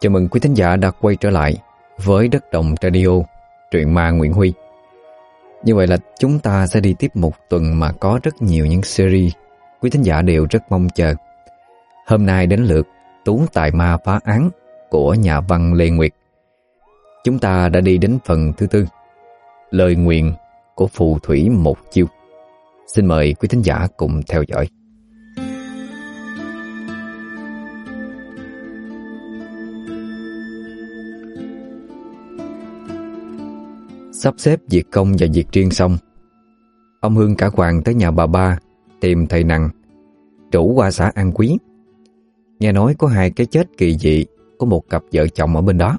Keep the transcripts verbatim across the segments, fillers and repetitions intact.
Chào mừng quý thính giả đã quay trở lại với Đất Đồng Radio, truyện ma Nguyễn Huy. Như vậy là chúng ta sẽ đi tiếp một tuần mà có rất nhiều những series quý thính giả đều rất mong chờ. Hôm nay đến lượt Tú Tài Ma Phá Án của nhà văn Lê Nguyệt. Chúng ta đã đi đến phần thứ tư, Lời Nguyền của Phù Thủy Một Chiêu. Xin mời quý thính giả cùng theo dõi. Sắp xếp việc công và việc riêng xong, ông Hương cả Hoàng tới nhà bà Ba tìm thầy Nằng, chủ qua xã An Quý. Nghe nói có hai cái chết kỳ dị của một cặp vợ chồng ở bên đó.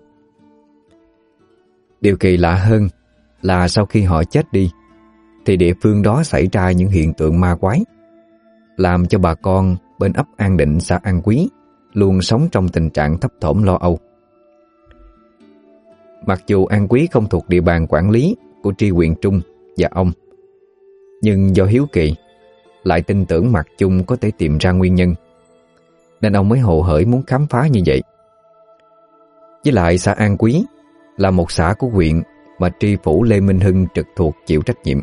Điều kỳ lạ hơn là sau khi họ chết đi thì địa phương đó xảy ra những hiện tượng ma quái, làm cho bà con bên ấp An Định, xã An Quý luôn sống trong tình trạng thấp thỏm lo âu. Mặc dù An Quý không thuộc địa bàn quản lý của tri huyện Trung và ông, nhưng do hiếu kỳ lại tin tưởng Mạc Chung có thể tìm ra nguyên nhân, nên ông mới hồ hởi muốn khám phá như vậy. Với lại xã An Quý là một xã của huyện mà tri phủ Lê Minh Hưng trực thuộc chịu trách nhiệm.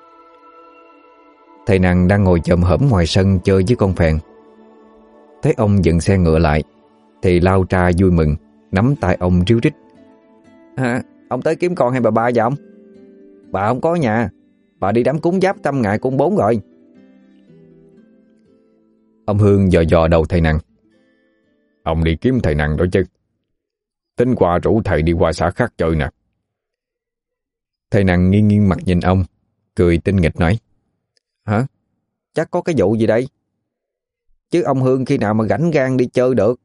Thầy Nằng đang ngồi chồm hổm ngoài sân chơi với con phèn. Thấy ông dừng xe ngựa lại thì lao ra vui mừng, nắm tay ông ríu rít. À, ông tới kiếm con hay bà Ba vậy ông? Bà không có nhà, bà đi đám cúng giáp Tâm Ngại Cung Bốn rồi. Ông Hương dò dò đầu thầy Nằng. Ông đi kiếm thầy Nằng đó chứ. Tính qua rủ thầy đi qua xã khác chơi nè. Thầy Nằng nghiêng nghiêng mặt nhìn ông, cười tinh nghịch nói. Hả? Chắc có cái vụ gì đây? Chứ ông Hương khi nào mà rảnh gan đi chơi được?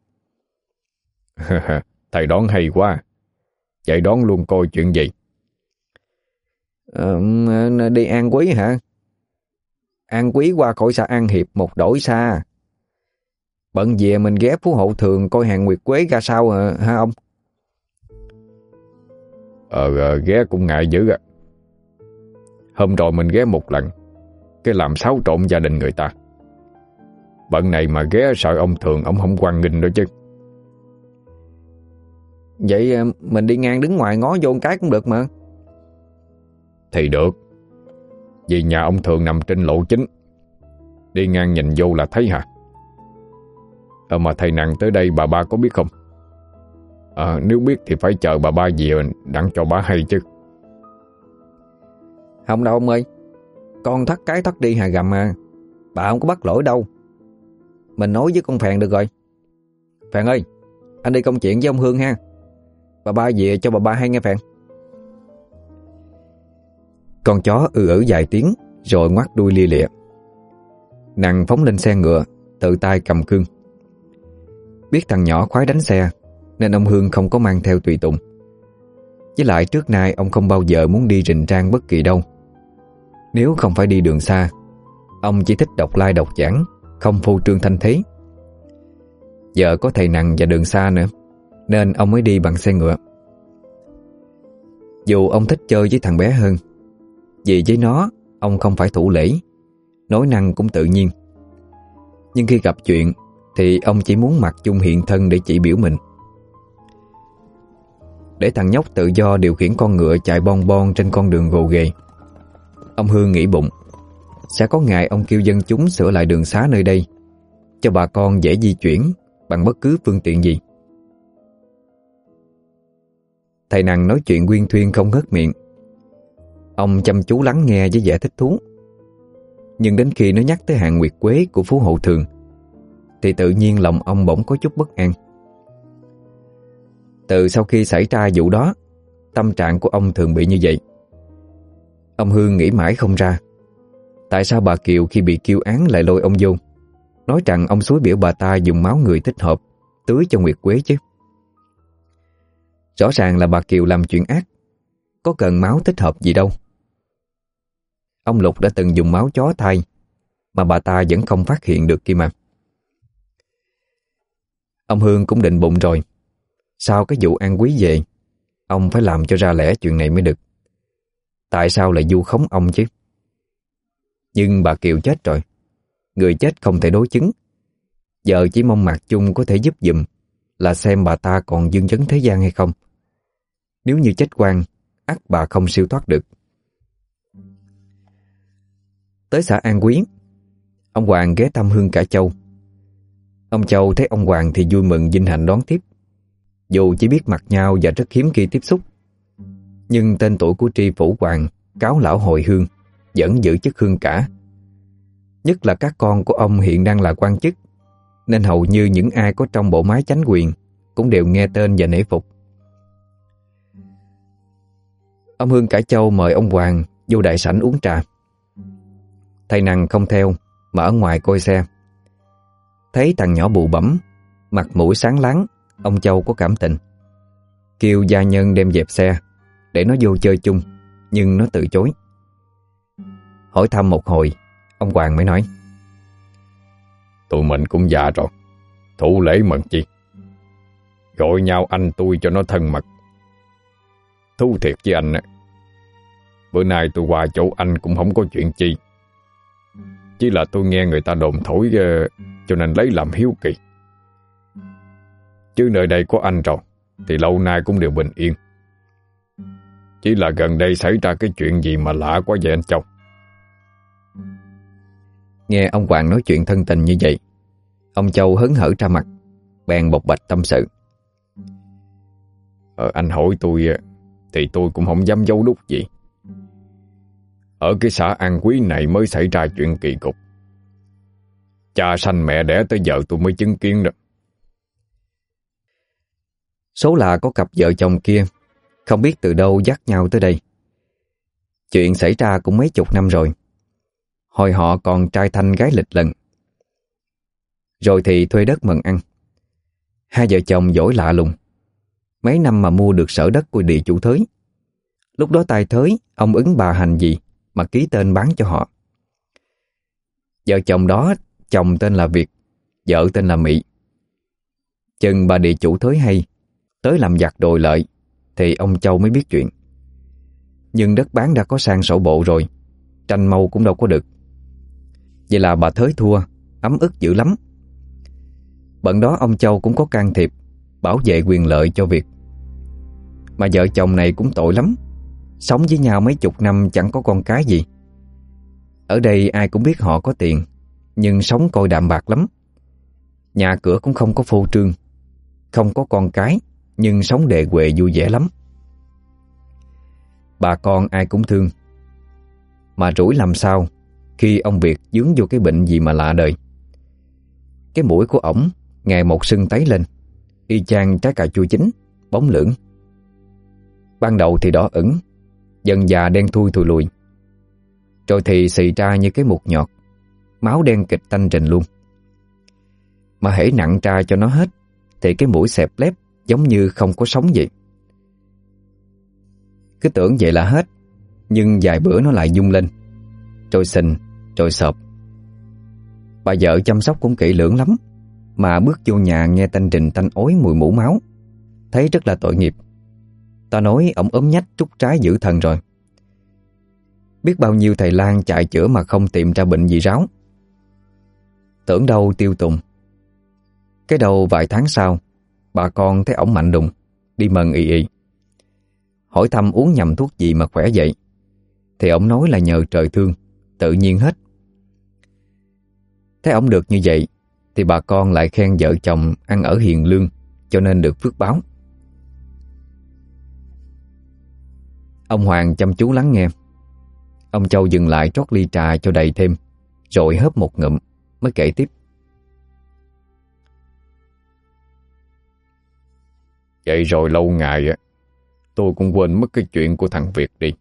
Thầy đoán hay quá. Vậy đoán luôn coi chuyện gì? Ờ, đi An Quý hả? An Quý qua khỏi xã An Hiệp một đổi xa. Bận về mình ghé Phú Hộ Thường coi hàng nguyệt quế ra sao hả, hả ông? Ờ, ghé cũng ngại dữ à. Hôm rồi mình ghé một lần, cái làm xáo trộn gia đình người ta. Bận này mà ghé sợ ông Thường ông không hoan nghênh đó chứ. Vậy mình đi ngang đứng ngoài ngó vô cái cũng được mà. Thì được. Vì nhà ông Thường nằm trên lộ chính, đi ngang nhìn vô là thấy hả? Ờ mà thầy Nằng tới đây bà Ba có biết không? Ờ nếu biết thì phải chờ bà Ba về đặng cho bà hay chứ. Không đâu ông ơi. Con thắt cái thắt đi hà gầm à. Bà không có bắt lỗi đâu. Mình nói với con Phèn được rồi. Phèn ơi, anh đi công chuyện với ông Hương ha. Bà Ba về cho bà Ba hay nghe Phèn. Con chó ư ử vài tiếng rồi ngoắt đuôi lia lịa. Nằng phóng lên xe ngựa, tự tay cầm cương. Biết thằng nhỏ khoái đánh xe nên ông Hương không có mang theo tùy tùng. Với lại trước nay ông không bao giờ muốn đi rình rang bất kỳ đâu. Nếu không phải đi đường xa, ông chỉ thích đọc lai đọc giảng, không phô trương thanh thế. Giờ có thầy Nằng và đường xa nữa nên ông mới đi bằng xe ngựa. Dù ông thích chơi với thằng bé hơn, vì với nó ông không phải thủ lễ, nói năng cũng tự nhiên. Nhưng khi gặp chuyện thì ông chỉ muốn Mạc Chung hiện thân để chỉ biểu mình. Để thằng nhóc tự do điều khiển con ngựa chạy bon bon trên con đường gồ ghề, ông Hương nghĩ bụng sẽ có ngày ông kêu dân chúng sửa lại đường xá nơi đây cho bà con dễ di chuyển bằng bất cứ phương tiện gì. Thầy Nằng nói chuyện uyên thuyên không ngớt miệng. Ông chăm chú lắng nghe với vẻ thích thú. Nhưng đến khi nó nhắc tới hàng nguyệt quế của Phú Hộ Thường thì tự nhiên lòng ông bỗng có chút bất an. Từ sau khi xảy ra vụ đó, tâm trạng của ông thường bị như vậy. Ông Hương nghĩ mãi không ra tại sao bà Kiều khi bị kêu án lại lôi ông vô, nói rằng ông xúi biểu bà ta dùng máu người thích hợp tưới cho nguyệt quế chứ. Rõ ràng là bà Kiều làm chuyện ác, có cần máu thích hợp gì đâu. Ông Lục đã từng dùng máu chó thay mà bà ta vẫn không phát hiện được kia mà. Ông Hương cũng định bụng rồi, sau cái vụ An Quý về, ông phải làm cho ra lẽ chuyện này mới được. Tại sao lại vu khống ông chứ? Nhưng bà Kiều chết rồi, người chết không thể đối chứng. Giờ chỉ mong Mạc Chung có thể giúp giùm là xem bà ta còn dương vấn thế gian hay không. Nếu như chết oan, ắt bà không siêu thoát được. Tới xã An Quý, ông Hoàng ghé thăm Hương cả Châu. Ông Châu thấy ông Hoàng thì vui mừng vinh hạnh đón tiếp. Dù chỉ biết mặt nhau và rất hiếm khi tiếp xúc, nhưng tên tuổi của tri phủ Hoàng cáo lão hồi hương vẫn giữ chức hương cả. Nhất là các con của ông hiện đang là quan chức, nên hầu như những ai có trong bộ máy chánh quyền cũng đều nghe tên và nể phục. Ông Hương cả Châu mời ông Hoàng vô đại sảnh uống trà. Thầy Nằng không theo mà ở ngoài coi xe. Thấy thằng nhỏ bụ bẫm, mặt mũi sáng láng, ông Châu có cảm tình, kêu gia nhân đem dẹp xe để nó vô chơi chung, nhưng nó từ chối. Hỏi thăm một hồi, ông Hoàng mới nói: Tụi mình cũng già rồi, thủ lễ mần chi, gọi nhau anh tôi cho nó thân mật. Thú thiệt với anh, bữa nay tôi qua chỗ anh cũng không có chuyện chi, chỉ là tôi nghe người ta đồn thổi cho nên lấy làm hiếu kỳ. Chứ nơi đây có anh rồi thì lâu nay cũng đều bình yên. Chỉ là gần đây xảy ra cái chuyện gì mà lạ quá vậy anh Châu? Nghe ông Hoàng nói chuyện thân tình như vậy, ông Châu hớn hở ra mặt, bèn bộc bạch tâm sự. Ờ, anh hỏi tôi thì tôi cũng không dám giấu đúc gì. Ở cái xã An Quý này mới xảy ra chuyện kỳ cục. Cha sanh mẹ đẻ tới giờ tôi mới chứng kiến đó. Số là có cặp vợ chồng kia không biết từ đâu dắt nhau tới đây. Chuyện xảy ra cũng mấy chục năm rồi. Hồi họ còn trai thanh gái lịch lần. Rồi thì thuê đất mần ăn. Hai vợ chồng giỏi lạ lùng. Mấy năm mà mua được sở đất của địa chủ Thới. Lúc đó tài Thới, ông ứng bà hành gì mà ký tên bán cho họ. Vợ chồng đó, chồng tên là Việt, vợ tên là Mỹ. Chừng bà địa chủ Thới hay tới làm giặc đòi lợi thì ông Châu mới biết chuyện. Nhưng đất bán đã có sang sổ bộ rồi, tranh mâu cũng đâu có được. Vậy là bà Thới thua, ấm ức dữ lắm. Bận đó ông Châu cũng có can thiệp, bảo vệ quyền lợi cho Việt. Mà vợ chồng này cũng tội lắm, sống với nhau mấy chục năm chẳng có con cái gì. Ở đây ai cũng biết họ có tiền, nhưng sống coi đạm bạc lắm. Nhà cửa cũng không có phô trương, không có con cái, nhưng sống đề huề vui vẻ lắm. Bà con ai cũng thương. Mà rủi làm sao khi ông Việt dướng vô cái bệnh gì mà lạ đời. Cái mũi của ổng ngày một sưng tấy lên, y chang trái cà chua chín, bóng lưỡng. Ban đầu thì đỏ ửng, dần dà đen thui thùi lùi, rồi thì xì ra như cái mụt nhọt, máu đen kịch tanh rình luôn. Mà hễ nặng tra cho nó hết thì cái mũi xẹp lép giống như không có sống vậy. Cứ tưởng vậy là hết, nhưng vài bữa nó lại rung lên, rồi sình, rồi sợp. Bà vợ chăm sóc cũng kỹ lưỡng lắm, mà bước vô nhà nghe tanh rình tanh ối mùi mũ máu, thấy rất là tội nghiệp. Ta nói ổng ốm nhách trút trái dữ thần rồi. Biết bao nhiêu thầy lang chạy chữa mà không tìm ra bệnh gì ráo. Tưởng đâu tiêu tùng. Cái đầu vài tháng sau, bà con thấy ổng mạnh đùng, đi mần ì ì. Hỏi thăm uống nhầm thuốc gì mà khỏe vậy, thì ổng nói là nhờ trời thương, tự nhiên hết. Thấy ổng được như vậy thì bà con lại khen vợ chồng ăn ở hiền lương, cho nên được phước báo. Ông Hoàng chăm chú lắng nghe. Ông Châu dừng lại trót ly trà cho đầy thêm, rồi hớp một ngụm mới kể tiếp. Vậy rồi lâu ngày á, tôi cũng quên mất cái chuyện của thằng Việt đi.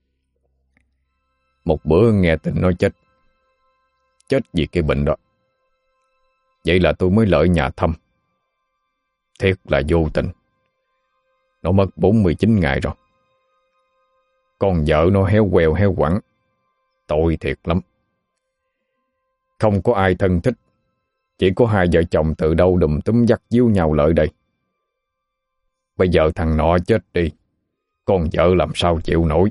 Một bữa nghe tin nói chết. Chết vì cái bệnh đó. Vậy là tôi mới lợi nhà thăm. Thiệt là vô tình. Nó mất bốn mươi chín ngày rồi. Con vợ nó héo queo héo quẳng. Tội thiệt lắm. Không có ai thân thích. Chỉ có hai vợ chồng từ đâu đùm túm dắt díu nhau lợi đây. Bây giờ thằng nọ chết đi, con vợ làm sao chịu nổi.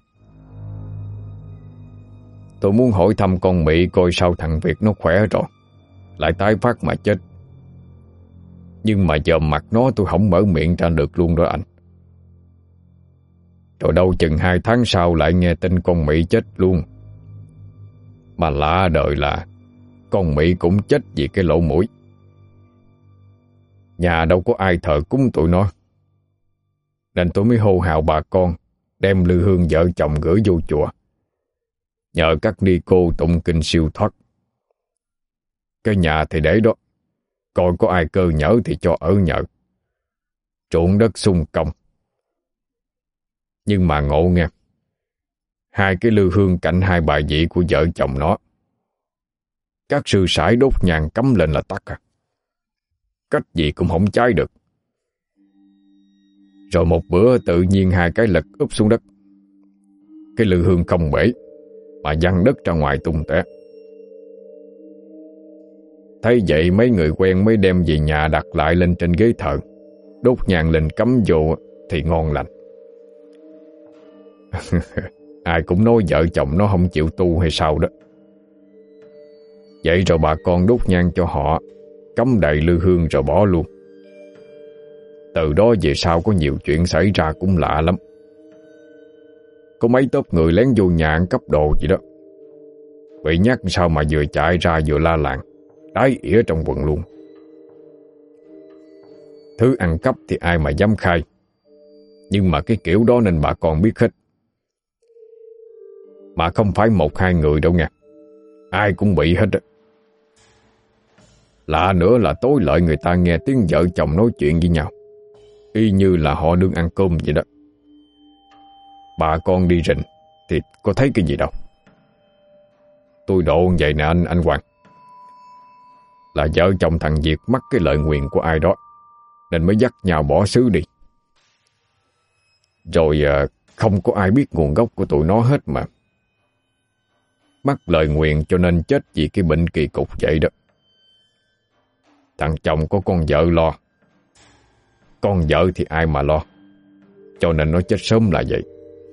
Tôi muốn hỏi thăm con Mỹ coi sao thằng Việt nó khỏe rồi, lại tái phát mà chết. Nhưng mà giờ mặt nó tôi không mở miệng ra được luôn đó anh. Rồi đâu chừng hai tháng sau lại nghe tin con Mỹ chết luôn. Mà lạ đời là con Mỹ cũng chết vì cái lỗ mũi. Nhà đâu có ai thờ cúng tụi nó, nên tôi mới hô hào bà con đem lư hương vợ chồng gửi vô chùa, nhờ các ni cô tụng kinh siêu thoát. Cái nhà thì để đó, coi có ai cơ nhở thì cho ở nhờ. Ruộng đất sung công. Nhưng mà ngộ nghe, hai cái lư hương cạnh hai bài vị của vợ chồng nó, các sư sãi đốt nhang cắm lên là tắt à. Cách gì cũng không cháy được. Rồi một bữa tự nhiên hai cái lật úp xuống đất. Cái lư hương không bể, mà văng đất ra ngoài tung té. Thấy vậy mấy người quen mới đem về nhà đặt lại lên trên ghế thờ, đốt nhang lên cắm vô thì ngon lành. Ai cũng nói vợ chồng nó không chịu tu hay sao đó. Vậy rồi bà con đốt nhang cho họ, cắm đầy lư hương rồi bỏ luôn. Từ đó về sau có nhiều chuyện xảy ra cũng lạ lắm. Có mấy tốp người lén vô nhà ăn cắp đồ gì đó, bị nhắc sao mà vừa chạy ra vừa la làng, đái ỉa trong quần luôn. Thứ ăn cắp thì ai mà dám khai, nhưng mà cái kiểu đó nên bà con biết hết. Mà không phải một hai người đâu nha, ai cũng bị hết á. Lạ nữa là tối lợi người ta nghe tiếng vợ chồng nói chuyện với nhau, y như là họ đương ăn cơm vậy đó. Bà con đi rình thì có thấy cái gì đâu. Tôi độ vậy nè anh anh Hoàng, là vợ chồng thằng Việt mắc cái lời nguyền của ai đó, nên mới dắt nhau bỏ xứ đi. Rồi à, không có ai biết nguồn gốc của tụi nó hết mà. Mắc lời nguyền cho nên chết vì cái bệnh kỳ cục vậy đó. Thằng chồng có con vợ lo, con vợ thì ai mà lo, cho nên nó chết sớm là vậy.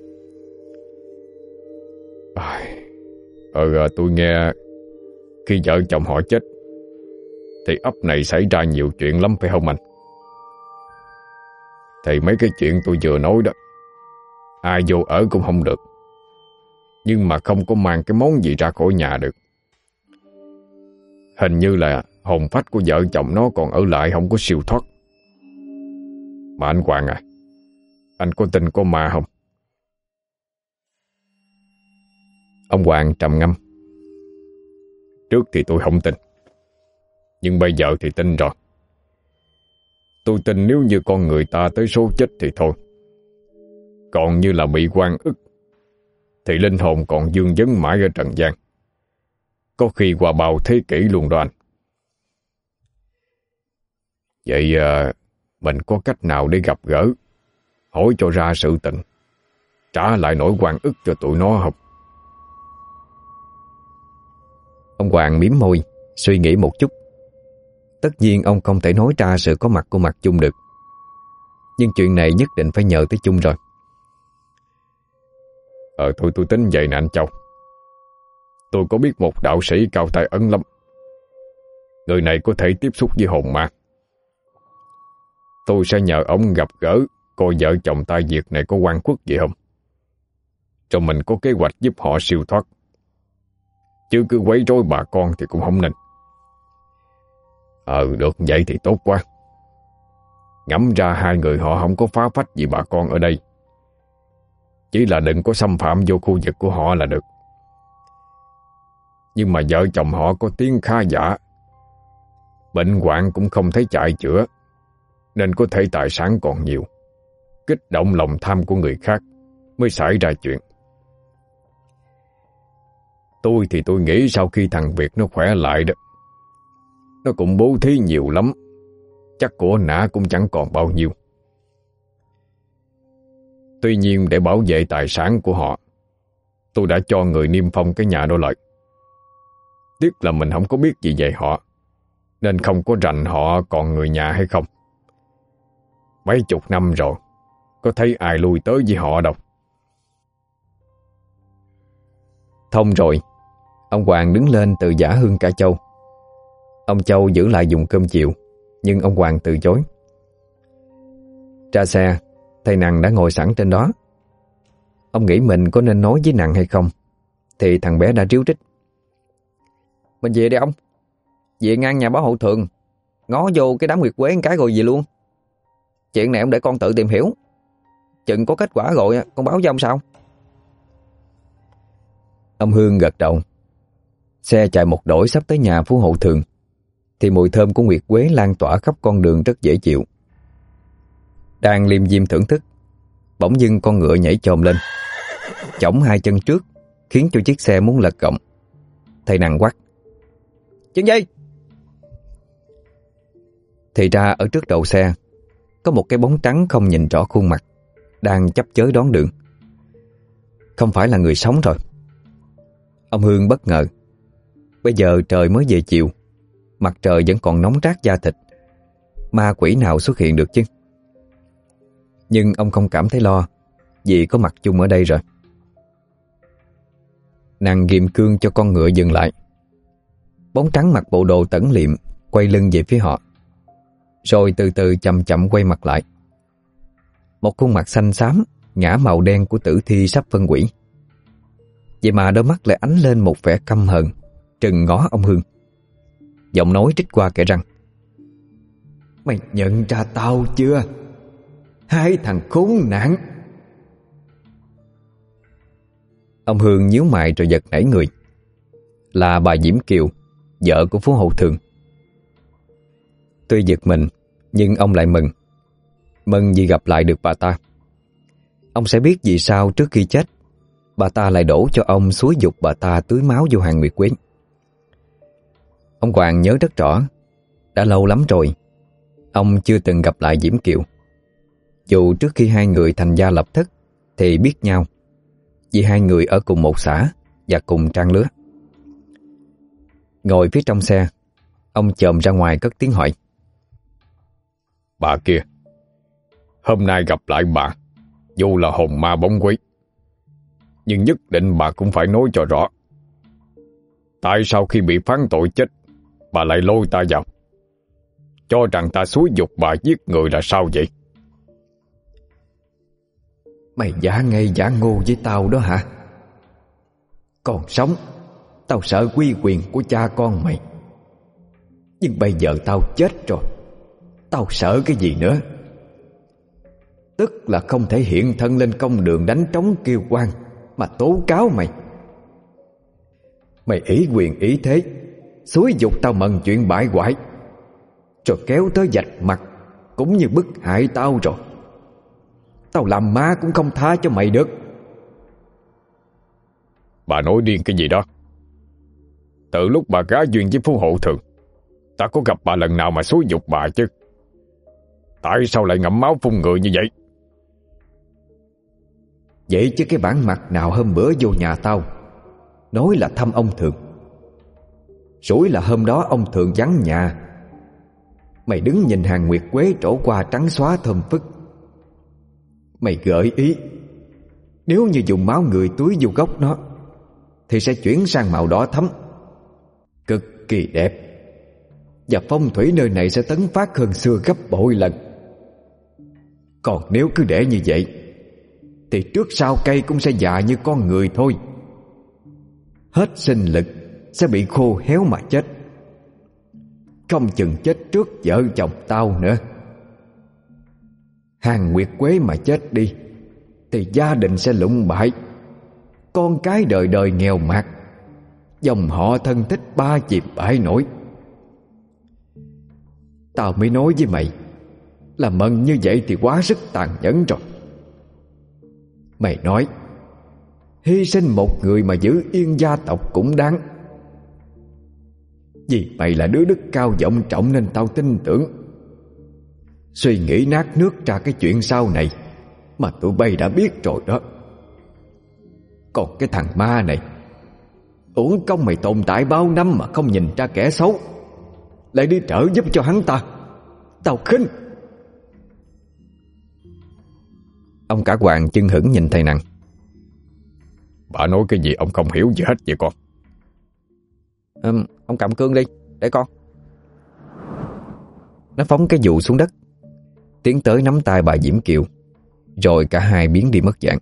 Ờ, tôi nghe khi vợ chồng họ chết thì ấp này xảy ra nhiều chuyện lắm phải không anh? Thì mấy cái chuyện tôi vừa nói đó, ai vô ở cũng không được, nhưng mà không có mang cái món gì ra khỏi nhà được. Hình như là hồn phách của vợ chồng nó còn ở lại, không có siêu thoát. Mà anh Hoàng à, anh có tin có ma không? Ông Hoàng trầm ngâm. Trước thì tôi không tin, nhưng bây giờ thì tin rồi. Tôi tin nếu như con người ta tới số chết thì thôi, còn như là bị oan ức thì linh hồn còn vương vấn mãi ở trần gian, có khi qua bao thế kỷ luôn đó anh. Vậy à, mình có cách nào để gặp gỡ, hỏi cho ra sự tình, trả lại nỗi oan ức cho tụi nó không? Ông Hoàng mím môi, suy nghĩ một chút. Tất nhiên ông không thể nói ra sự có mặt của Mặt Chung được, nhưng chuyện này nhất định phải nhờ tới Chung rồi. Ờ thôi tôi tính vậy nè anh Châu. Tôi có biết một đạo sĩ cao tay ấn lắm. Người này có thể tiếp xúc với hồn ma. Tôi sẽ nhờ ông gặp gỡ, coi vợ chồng ta Việt này có oan khuất gì không, cho mình có kế hoạch giúp họ siêu thoát. Chứ cứ quấy rối bà con thì cũng không nên. Ờ được vậy thì tốt quá. Ngẫm ra hai người họ không có phá phách gì bà con ở đây, chỉ là đừng có xâm phạm vô khu vực của họ là được. Nhưng mà vợ chồng họ có tiếng khá giả, bệnh hoạn cũng không thấy chạy chữa, nên có thể tài sản còn nhiều, kích động lòng tham của người khác mới xảy ra chuyện. Tôi thì tôi nghĩ sau khi thằng Việt nó khỏe lại đó, nó cũng bố thí nhiều lắm, chắc của nã cũng chẳng còn bao nhiêu. Tuy nhiên để bảo vệ tài sản của họ, tôi đã cho người niêm phong cái nhà đó lại. Tiếc là mình không có biết gì về họ, nên không có rành họ còn người nhà hay không. Mấy chục năm rồi, có thấy ai lui tới với họ đâu. Thông rồi, ông Hoàng đứng lên từ giã hương cả Châu. Ông Châu giữ lại dùng cơm chiều, Nhưng ông Hoàng từ chối. Ra xe, thầy Nằng đã ngồi sẵn trên đó. Ông nghĩ mình có nên nói với Nằng hay không, thì thằng bé đã ríu rít: "Mình về đi ông. Về ngang nhà báo Hậu Thường, ngó vô cái đám nguyệt quế một cái rồi về luôn. Chuyện này ông để con tự tìm hiểu. Chừng có kết quả rồi con báo cho ông sao?" Ông Hương gật đầu. Xe chạy một đổi sắp tới nhà Phú Hậu Thường thì mùi thơm của nguyệt quế lan tỏa khắp con đường rất dễ chịu. Đang liêm diêm thưởng thức, bỗng dưng con ngựa nhảy chồm lên, chổng hai chân trước, khiến cho chiếc xe muốn lật gọng. Thầy Nằng quát: "Chuyện gì?" Thì ra ở trước đầu xe có một cái bóng trắng không nhìn rõ khuôn mặt, đang chấp chới đón đường. Không phải là người sống rồi. Ông Hương bất ngờ. Bây giờ trời mới về chiều, mặt trời vẫn còn nóng rát da thịt, ma quỷ nào xuất hiện được chứ? Nhưng ông không cảm thấy lo, vì có mặt chung ở đây rồi. Nàng ghim cương cho con ngựa dừng lại. Bóng trắng mặc bộ đồ tẩn liệm quay lưng về phía họ, rồi từ từ chậm chậm quay mặt lại. Một khuôn mặt xanh xám, ngã màu đen của tử thi sắp phân hủy. Vậy mà đôi mắt lại ánh lên một vẻ căm hờn, trừng ngó ông Hương. Giọng nói trích qua kẽ răng: "Mày nhận ra tao chưa? Hai thằng khốn nạn!" Ông Hương nhíu mày rồi giật nảy người. Là bà Diễm Kiều, vợ của Phú Hậu Thường. Tuy giật mình, nhưng ông lại mừng. Mừng vì gặp lại được bà ta. Ông sẽ biết vì sao trước khi chết bà ta lại đổ cho ông xúi giục bà ta tưới máu vô hàng nguyệt quế. Ông Hoàng nhớ rất rõ. Đã lâu lắm rồi ông chưa từng gặp lại Diễm Kiều. Dù trước khi hai người thành gia lập thất thì biết nhau, vì hai người ở cùng một xã và cùng trang lứa. Ngồi phía trong xe, ông chồm ra ngoài cất tiếng hỏi: "Bà kia, hôm nay gặp lại bà, dù là hồn ma bóng quế, nhưng nhất định bà cũng phải nói cho rõ. Tại sao khi bị phán tội chết, bà lại lôi ta vào, cho rằng ta xúi giục bà giết người là sao vậy?" "Mày giả ngây giả ngô với tao đó hả? Còn sống, tao sợ quy quyền của cha con mày. Nhưng bây giờ tao chết rồi, tao sợ cái gì nữa? Tức là không thể hiện thân lên công đường đánh trống kêu oan mà tố cáo mày. Mày ý quyền ý thế, xúi giục tao mần chuyện bại hoại, rồi kéo tới vạch mặt cũng như bức hại tao rồi. Tao làm ma cũng không tha cho mày được." "Bà nói điên cái gì đó? Từ lúc bà gá duyên với Phú Hậu Thường, ta có gặp bà lần nào mà xúi giục bà chứ? Tại sao lại ngậm máu phun người như vậy?" "Vậy chứ cái bản mặt nào hôm bữa vô nhà tao nói là thăm ông Thường, rủi là hôm đó ông Thường vắng nhà, mày đứng nhìn hàng nguyệt quế trổ qua trắng xóa thơm phức. Mày gợi ý nếu như dùng máu người tưới vô gốc nó thì sẽ chuyển sang màu đỏ thẫm, cực kỳ đẹp, và phong thủy nơi này sẽ tấn phát hơn xưa gấp bội lần. Còn nếu cứ để như vậy thì trước sau cây cũng sẽ già như con người thôi. Hết sinh lực sẽ bị khô héo mà chết. Không chừng chết trước vợ chồng tao nữa. Hàng nguyệt quế mà chết đi thì gia đình sẽ lụng bại, con cái đời đời nghèo mạt, dòng họ thân thích ba chìm bãi nổi. Tao mới nói với mày là mần như vậy thì quá sức tàn nhẫn rồi. Mày nói hy sinh một người mà giữ yên gia tộc cũng đáng. Vì mày là đứa đức cao vọng trọng nên tao tin tưởng. Suy nghĩ nát nước ra cái chuyện sau này mà tụi bay đã biết rồi đó. Còn cái thằng ma này, uổng công mày tồn tại bao năm mà không nhìn ra kẻ xấu, lại đi trợ giúp cho hắn ta. Tao khinh." Ông cả Hoàng chưng hửng nhìn thầy Nằng. "Bà nói cái gì ông không hiểu gì hết vậy con?" um, Ông cầm cương đi, để con. Nó phóng cái dụ xuống đất, tiến tới nắm tay bà Diễm Kiều, rồi cả hai biến đi mất dạng.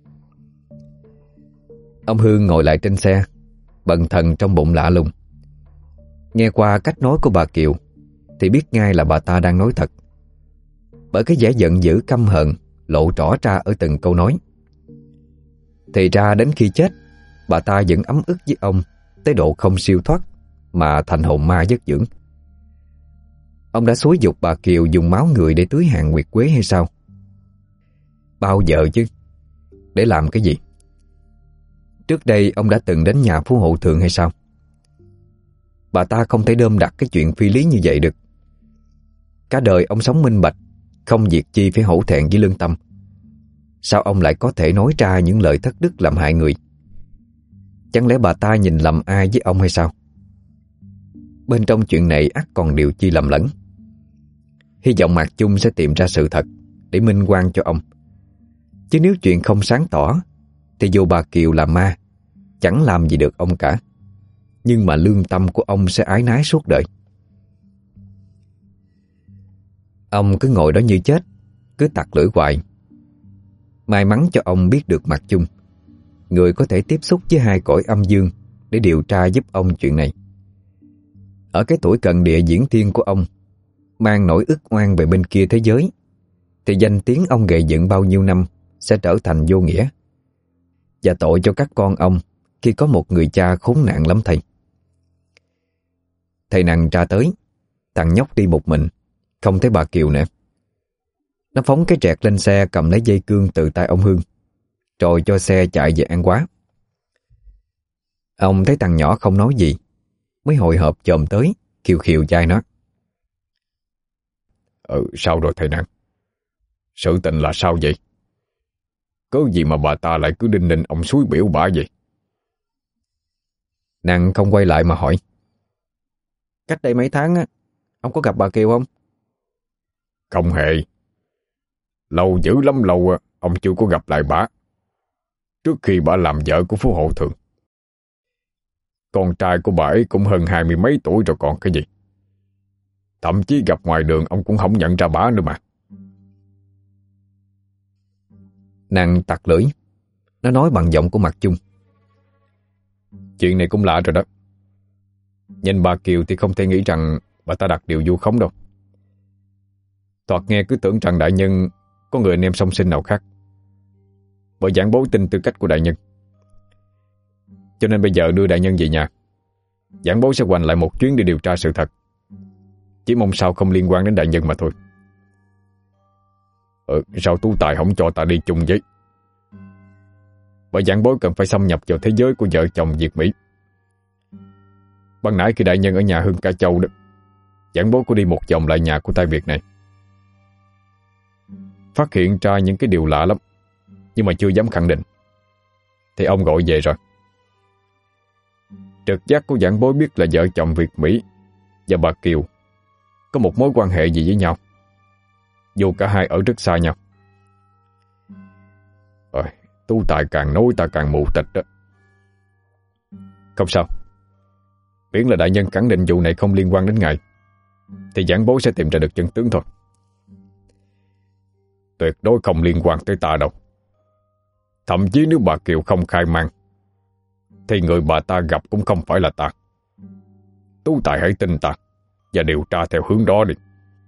Ông Hương ngồi lại trên xe, bần thần trong bụng lạ lùng. Nghe qua cách nói của bà Kiều thì biết ngay là bà ta đang nói thật, bởi cái vẻ giận dữ căm hận lộ rõ ra ở từng câu nói. Thì ra đến khi chết, bà ta vẫn ấm ức với ông tới độ không siêu thoát mà thành hồn ma giấc dưỡng. Ông đã xúi giục bà Kiều dùng máu người để tưới hàn nguyệt quế hay sao? Bao giờ chứ? Để làm cái gì? Trước đây ông đã từng đến nhà phú hộ thường hay sao? Bà ta không thể đơm đặt cái chuyện phi lý như vậy được. Cả đời ông sống minh bạch, không việc chi phải hổ thẹn với lương tâm. Sao ông lại có thể nói ra những lời thất đức làm hại người? Chẳng lẽ bà ta nhìn lầm ai với ông hay sao? Bên trong chuyện này ắt còn điều chi lầm lẫn. Hy vọng Mạc Chung sẽ tìm ra sự thật để minh oan cho ông. Chứ nếu chuyện không sáng tỏ thì dù bà Kiều là ma, chẳng làm gì được ông cả. Nhưng mà lương tâm của ông sẽ ái nái suốt đời. Ông cứ ngồi đó như chết, cứ tặc lưỡi hoài. May mắn cho ông biết được Mạc Chung, người có thể tiếp xúc với hai cõi âm dương để điều tra giúp ông chuyện này. Ở cái tuổi cận địa diễn thiên của ông, mang nỗi ức oan về bên kia thế giới, thì danh tiếng ông gầy dựng bao nhiêu năm sẽ trở thành vô nghĩa. Và tội cho các con ông khi có một người cha khốn nạn lắm thầy. Thầy Nằng tra tới, thằng nhóc đi một mình, không thấy bà Kiều nữa. Nó phóng cái trẹt lên xe, cầm lấy dây cương từ tay ông Hương, rồi cho xe chạy về An Hóa. Ông thấy thằng nhỏ không nói gì, mới hồi hộp chồm tới, khiều khiều chai nó. Ừ, sao rồi thầy Nằng? Sự tình là sao vậy? Cớ gì mà bà ta lại cứ đinh ninh ông suối biểu bả vậy? Nằng không quay lại mà hỏi. Cách đây mấy tháng á, ông có gặp bà Kiều không? Không hề. Lâu dữ lắm lâu ông chưa có gặp lại bả. Trước khi bả làm vợ của phú hộ thường. Con trai của bà ấy cũng hơn hai mươi mấy tuổi rồi còn cái gì. Thậm chí gặp ngoài đường ông cũng không nhận ra bả nữa mà. Nàng tặc lưỡi. Nó nói bằng giọng của Mạc Chung. Chuyện này cũng lạ rồi đó. Nhìn bà Kiều thì không thể nghĩ rằng bà ta đặt điều vu khống đâu. Thoạt nghe cứ tưởng rằng đại nhân có người anh em song sinh nào khác. Bởi giảng bối tin tư cách của đại nhân. Cho nên bây giờ đưa đại nhân về nhà. Giảng bối sẽ hoành lại một chuyến để điều tra sự thật. Chỉ mong sao không liên quan đến đại nhân mà thôi. Ừ, sao Tú Tài không cho ta đi chung với? Bởi giảng bối cần phải xâm nhập vào thế giới của vợ chồng Việt Mỹ. Ban nãy khi đại nhân ở nhà Hương Ca Châu đó, giảng bối có đi một vòng lại nhà của tay Việt này. Phát hiện ra những cái điều lạ lắm, nhưng mà chưa dám khẳng định. Thì ông gọi về rồi. Trực giác của giảng bối biết là vợ chồng Việt Mỹ và bà Kiều có một mối quan hệ gì với nhau, dù cả hai ở rất xa nhau. Rồi, Tú Tài càng nói ta càng mù tịt đó. Không sao. Miễn là đại nhân khẳng định vụ này không liên quan đến ngài, thì giảng bối sẽ tìm ra được chân tướng thôi. Tuyệt đối không liên quan tới ta đâu. Thậm chí nếu bà Kiều không khai mang, thì người bà ta gặp cũng không phải là ta. Tú Tài hãy tin ta và điều tra theo hướng đó đi.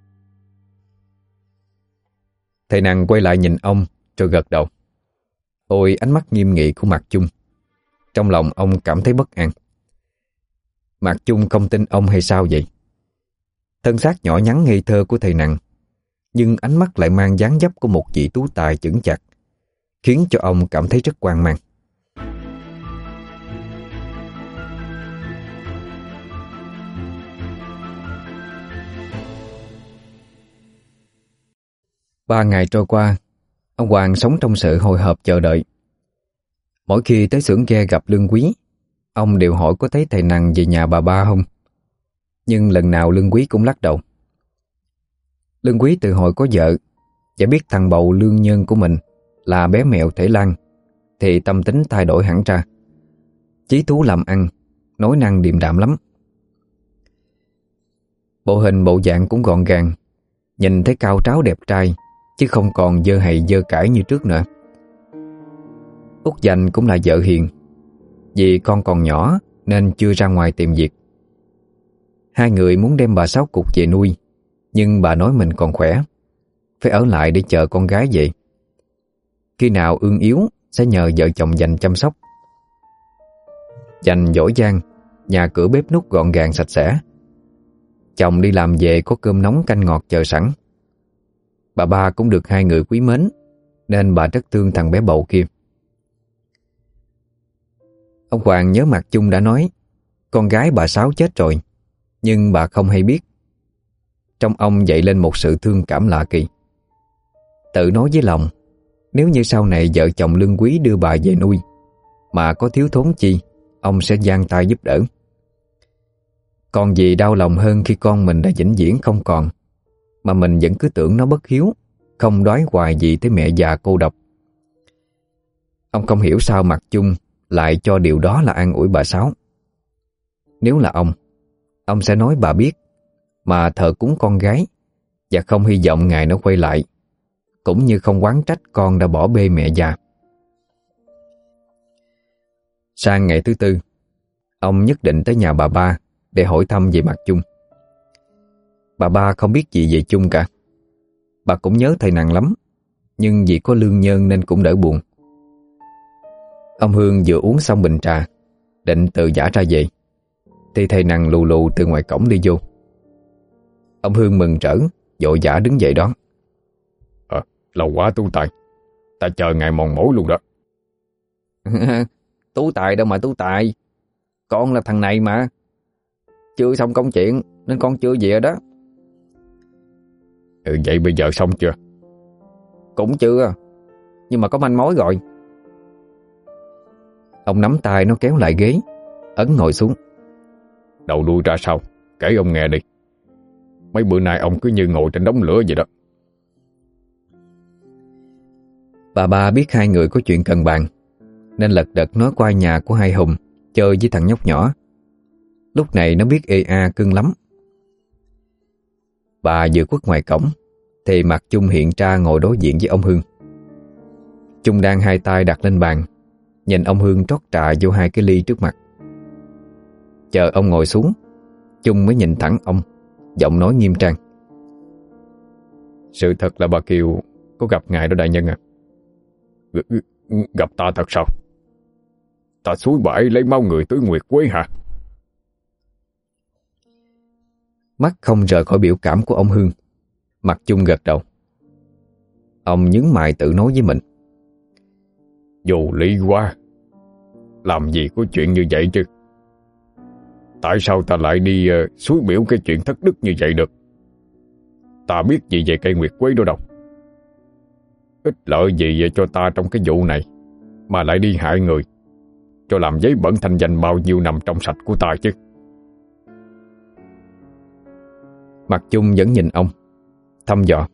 Thầy Nằng quay lại nhìn ông rồi gật đầu. Ôi ánh mắt nghiêm nghị của Mạc Chung. Trong lòng ông cảm thấy bất an. Mạc Chung không tin ông hay sao vậy? Thân xác nhỏ nhắn ngây thơ của thầy Nằng, nhưng ánh mắt lại mang dáng dấp của một vị tú tài chững chạc, khiến cho ông cảm thấy rất hoang mang. Ba ngày trôi qua, ông Hoàng sống trong sự hồi hộp chờ đợi. Mỗi khi tới xưởng ghe gặp Lương Quý, ông đều hỏi có thấy thầy Nằng về nhà bà ba không. Nhưng lần nào Lương Quý cũng lắc đầu. Lương Quý từ hồi có vợ và biết thằng bầu Lương Nhân của mình là bé mèo thể Lan, thì tâm tính thay đổi hẳn ra. Chí thú làm ăn, nói năng điềm đạm lắm. Bộ hình bộ dạng cũng gọn gàng, nhìn thấy cao tráo đẹp trai, chứ không còn dơ hầy dơ cãi như trước nữa. Út Dành cũng là vợ hiền, vì con còn nhỏ nên chưa ra ngoài tìm việc. Hai người muốn đem bà Sáu Cục về nuôi, nhưng bà nói mình còn khỏe, phải ở lại để chờ con gái về. Khi nào ương yếu sẽ nhờ vợ chồng Dành chăm sóc. Dành giỏi giang, nhà cửa bếp núc gọn gàng sạch sẽ. Chồng đi làm về có cơm nóng canh ngọt chờ sẵn. Bà ba cũng được hai người quý mến, nên bà rất thương thằng bé bầu kia. Ông Hoàng nhớ Mặt Chung đã nói con gái bà Sáu chết rồi, nhưng bà không hay biết. Trong ông dậy lên một sự thương cảm lạ kỳ. Tự nói với lòng, nếu như sau này vợ chồng lương quý đưa bà về nuôi, mà có thiếu thốn chi, ông sẽ giang tay giúp đỡ. Còn gì đau lòng hơn khi con mình đã vĩnh viễn không còn, mà mình vẫn cứ tưởng nó bất hiếu, không đói hoài gì tới mẹ già cô độc. Ông không hiểu sao Mặt Chung lại cho điều đó là an ủi bà Sáu. Nếu là ông, ông sẽ nói bà biết, mà thờ cúng con gái, và không hy vọng ngày nó quay lại, cũng như không oán trách con đã bỏ bê mẹ già. Sang ngày thứ tư, ông nhất định tới nhà bà ba để hỏi thăm về Mặt Chung. Bà ba không biết gì về Chung cả. Bà cũng nhớ thầy Nằng lắm, nhưng vì có lương nhân nên cũng đỡ buồn. Ông Hương vừa uống xong bình trà, định tự giả ra về, thì thầy Nằng lù lù từ ngoài cổng đi vô. Ông Hương mừng rỡ, vội vã đứng dậy đón. Ờ, lâu quá Tú Tài, ta chờ ngày mòn mỏi luôn đó. Tú Tài đâu mà Tú Tài, con là thằng này mà. Chưa xong công chuyện nên con chưa về đó. Ừ, vậy bây giờ xong chưa? Cũng chưa, nhưng mà có manh mối rồi. Ông nắm tay nó kéo lại ghế, ấn ngồi xuống. Đầu đuôi ra sao, kể ông nghe đi. Mấy bữa nay ông cứ như ngồi trên đống lửa vậy đó. Bà ba biết hai người có chuyện cần bàn, nên lật đật nói qua nhà của hai Hùng chơi với thằng nhóc nhỏ. Lúc này nó biết ê a cưng lắm. Bà vừa khuất ngoài cổng thì Mặt Chung hiện ra ngồi đối diện với ông Hương. Chung đang hai tay đặt lên bàn, nhìn ông Hương trót trà vô hai cái ly trước mặt. Chờ ông ngồi xuống, Chung mới nhìn thẳng ông, giọng nói nghiêm trang. Sự thật là bà Kiều có gặp ngài đó đại nhân à? Gặp ta thật sao? Ta suối bãi lấy máu người tưới nguyệt quế hả? Mắt không rời khỏi biểu cảm của ông Hương. Mặt Chung gật đầu. Ông nhướng mày tự nói với mình. Vô lý quá. Làm gì có chuyện như vậy chứ? Tại sao ta lại đi uh, suối biểu cái chuyện thất đức như vậy được? Ta biết gì về cây nguyệt quế đó đâu. Ích lợi gì cho ta trong cái vụ này mà lại đi hại người, cho làm giấy bẩn thanh danh bao nhiêu năm trong sạch của ta chứ? Mặt Chung vẫn nhìn ông, thăm dò.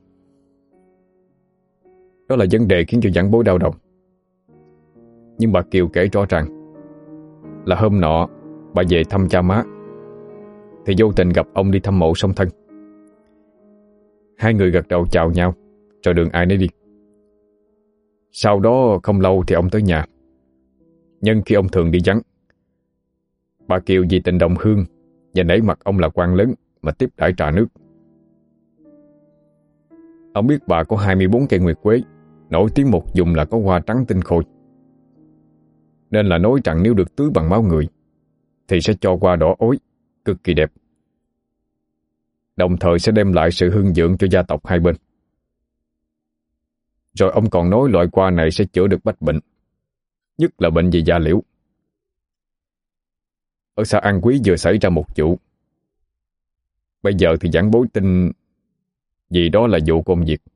Đó là vấn đề khiến cho Vãn Bối đau đầu. Nhưng bà Kiều kể rõ ràng là hôm nọ bà về thăm cha má, thì vô tình gặp ông đi thăm mộ song thân. Hai người gật đầu chào nhau, rồi đường ai nấy đi. Sau đó không lâu thì ông tới nhà. Nhưng khi ông thường đi vắng, bà Kiều vì tình đồng hương và nể mặt ông là quan lớn mà tiếp đãi trà nước. Ông biết bà có hai mươi bốn cây nguyệt quế, nổi tiếng một vùng là có hoa trắng tinh khôi, nên là nói rằng nếu được tưới bằng máu người thì sẽ cho hoa đỏ ối, cực kỳ đẹp, đồng thời sẽ đem lại sự hưng vượng cho gia tộc hai bên. Rồi ông còn nói loại hoa này sẽ chữa được bách bệnh, nhất là bệnh về da liễu. Ở xã An Quý vừa xảy ra một vụ. Bây giờ thì Vãn Bối tin vì đó là vụ của ông Việt.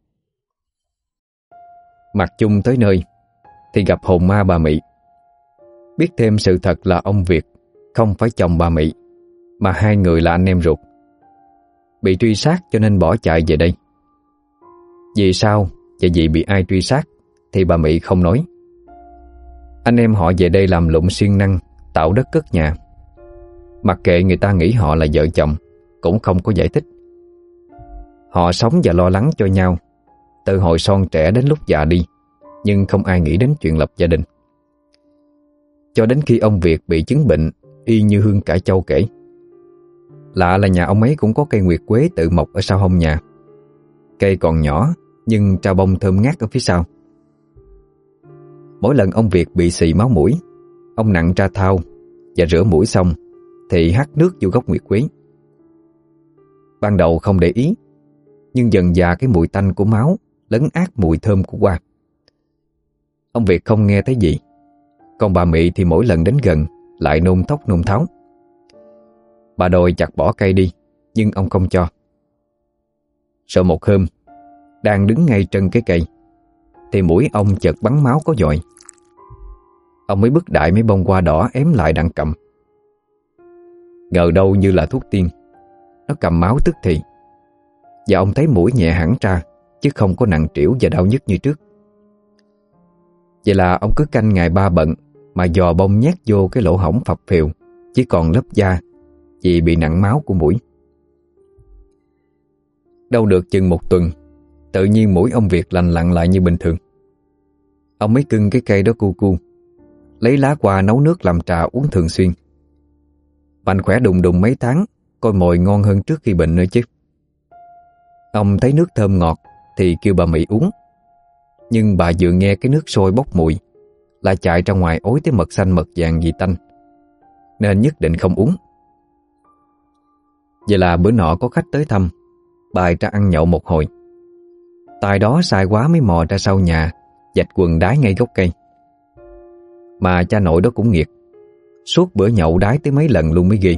Mặt Chung tới nơi thì gặp hồn ma bà Mỹ. Biết thêm sự thật là ông Việt không phải chồng bà Mỹ, mà hai người là anh em ruột. Bị truy sát cho nên bỏ chạy về đây. Vì sao và vì bị ai truy sát thì bà Mỹ không nói. Anh em họ về đây làm lụng siêng năng, tạo đất cất nhà. Mặc kệ người ta nghĩ họ là vợ chồng, cũng không có giải thích. Họ sống và lo lắng cho nhau từ hồi son trẻ đến lúc già đi, nhưng không ai nghĩ đến chuyện lập gia đình. Cho đến khi ông Việt bị chứng bệnh y như Hương Cải Châu kể. Lạ là nhà ông ấy cũng có cây nguyệt quế tự mọc ở sau hông nhà. Cây còn nhỏ nhưng ra bông thơm ngát ở phía sau. Mỗi lần ông Việt bị xì máu mũi, ông nặn ra thau và rửa mũi xong thì hắt nước vô gốc nguyệt quế. Ban đầu không để ý, nhưng dần dà cái mùi tanh của máu lấn át mùi thơm của hoa. Ông Việt không nghe thấy gì, còn bà Mị thì mỗi lần đến gần lại nôn thốc nôn tháo. Bà đòi chặt bỏ cây đi, nhưng ông không cho. Rồi một hôm, đang đứng ngay chân cái cây, thì mũi ông chợt bắn máu có dội. Ông mới bứt đại mấy bông hoa đỏ ém lại đặng cầm. Ngờ đâu như là thuốc tiên, nó cầm máu tức thì, và ông thấy mũi nhẹ hẳn ra, chứ không có nặng trĩu và đau nhức như trước. Vậy là ông cứ canh ngày ba bận mà dò bông nhét vô cái lỗ hổng phập phều, chỉ còn lớp da vì bị nặng máu của mũi. Đâu được chừng một tuần, tự nhiên mũi ông Việt lành lặn lại như bình thường. Ông mới cưng cái cây đó cu cu, lấy lá qua nấu nước làm trà uống thường xuyên. Mạnh khỏe đùng đùng mấy tháng, coi mồi ngon hơn trước khi bệnh nữa chứ. Ông thấy nước thơm ngọt thì kêu bà Mỹ uống, nhưng bà vừa nghe cái nước sôi bốc mùi là chạy ra ngoài ối tới mật xanh mật vàng gì tanh, nên nhất định không uống. Vậy là bữa nọ có khách tới thăm, bài ra ăn nhậu một hồi. Tài đó sai quá mới mò ra sau nhà, vạch quần đái ngay gốc cây. Mà cha nội đó cũng nghiệt, suốt bữa nhậu đái tới mấy lần luôn mới ghi.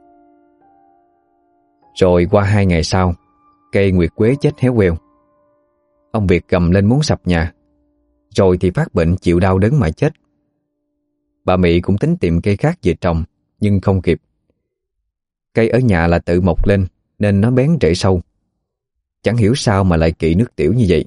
Rồi qua hai ngày sau, cây nguyệt quế chết héo queo. Ông Việt gầm lên muốn sập nhà, rồi thì phát bệnh chịu đau đớn mà chết. Bà Mị cũng tính tìm cây khác về trồng, nhưng không kịp. Cây ở nhà là tự mọc lên nên nó bén rễ sâu. Chẳng hiểu sao mà lại kỵ nước tiểu như vậy.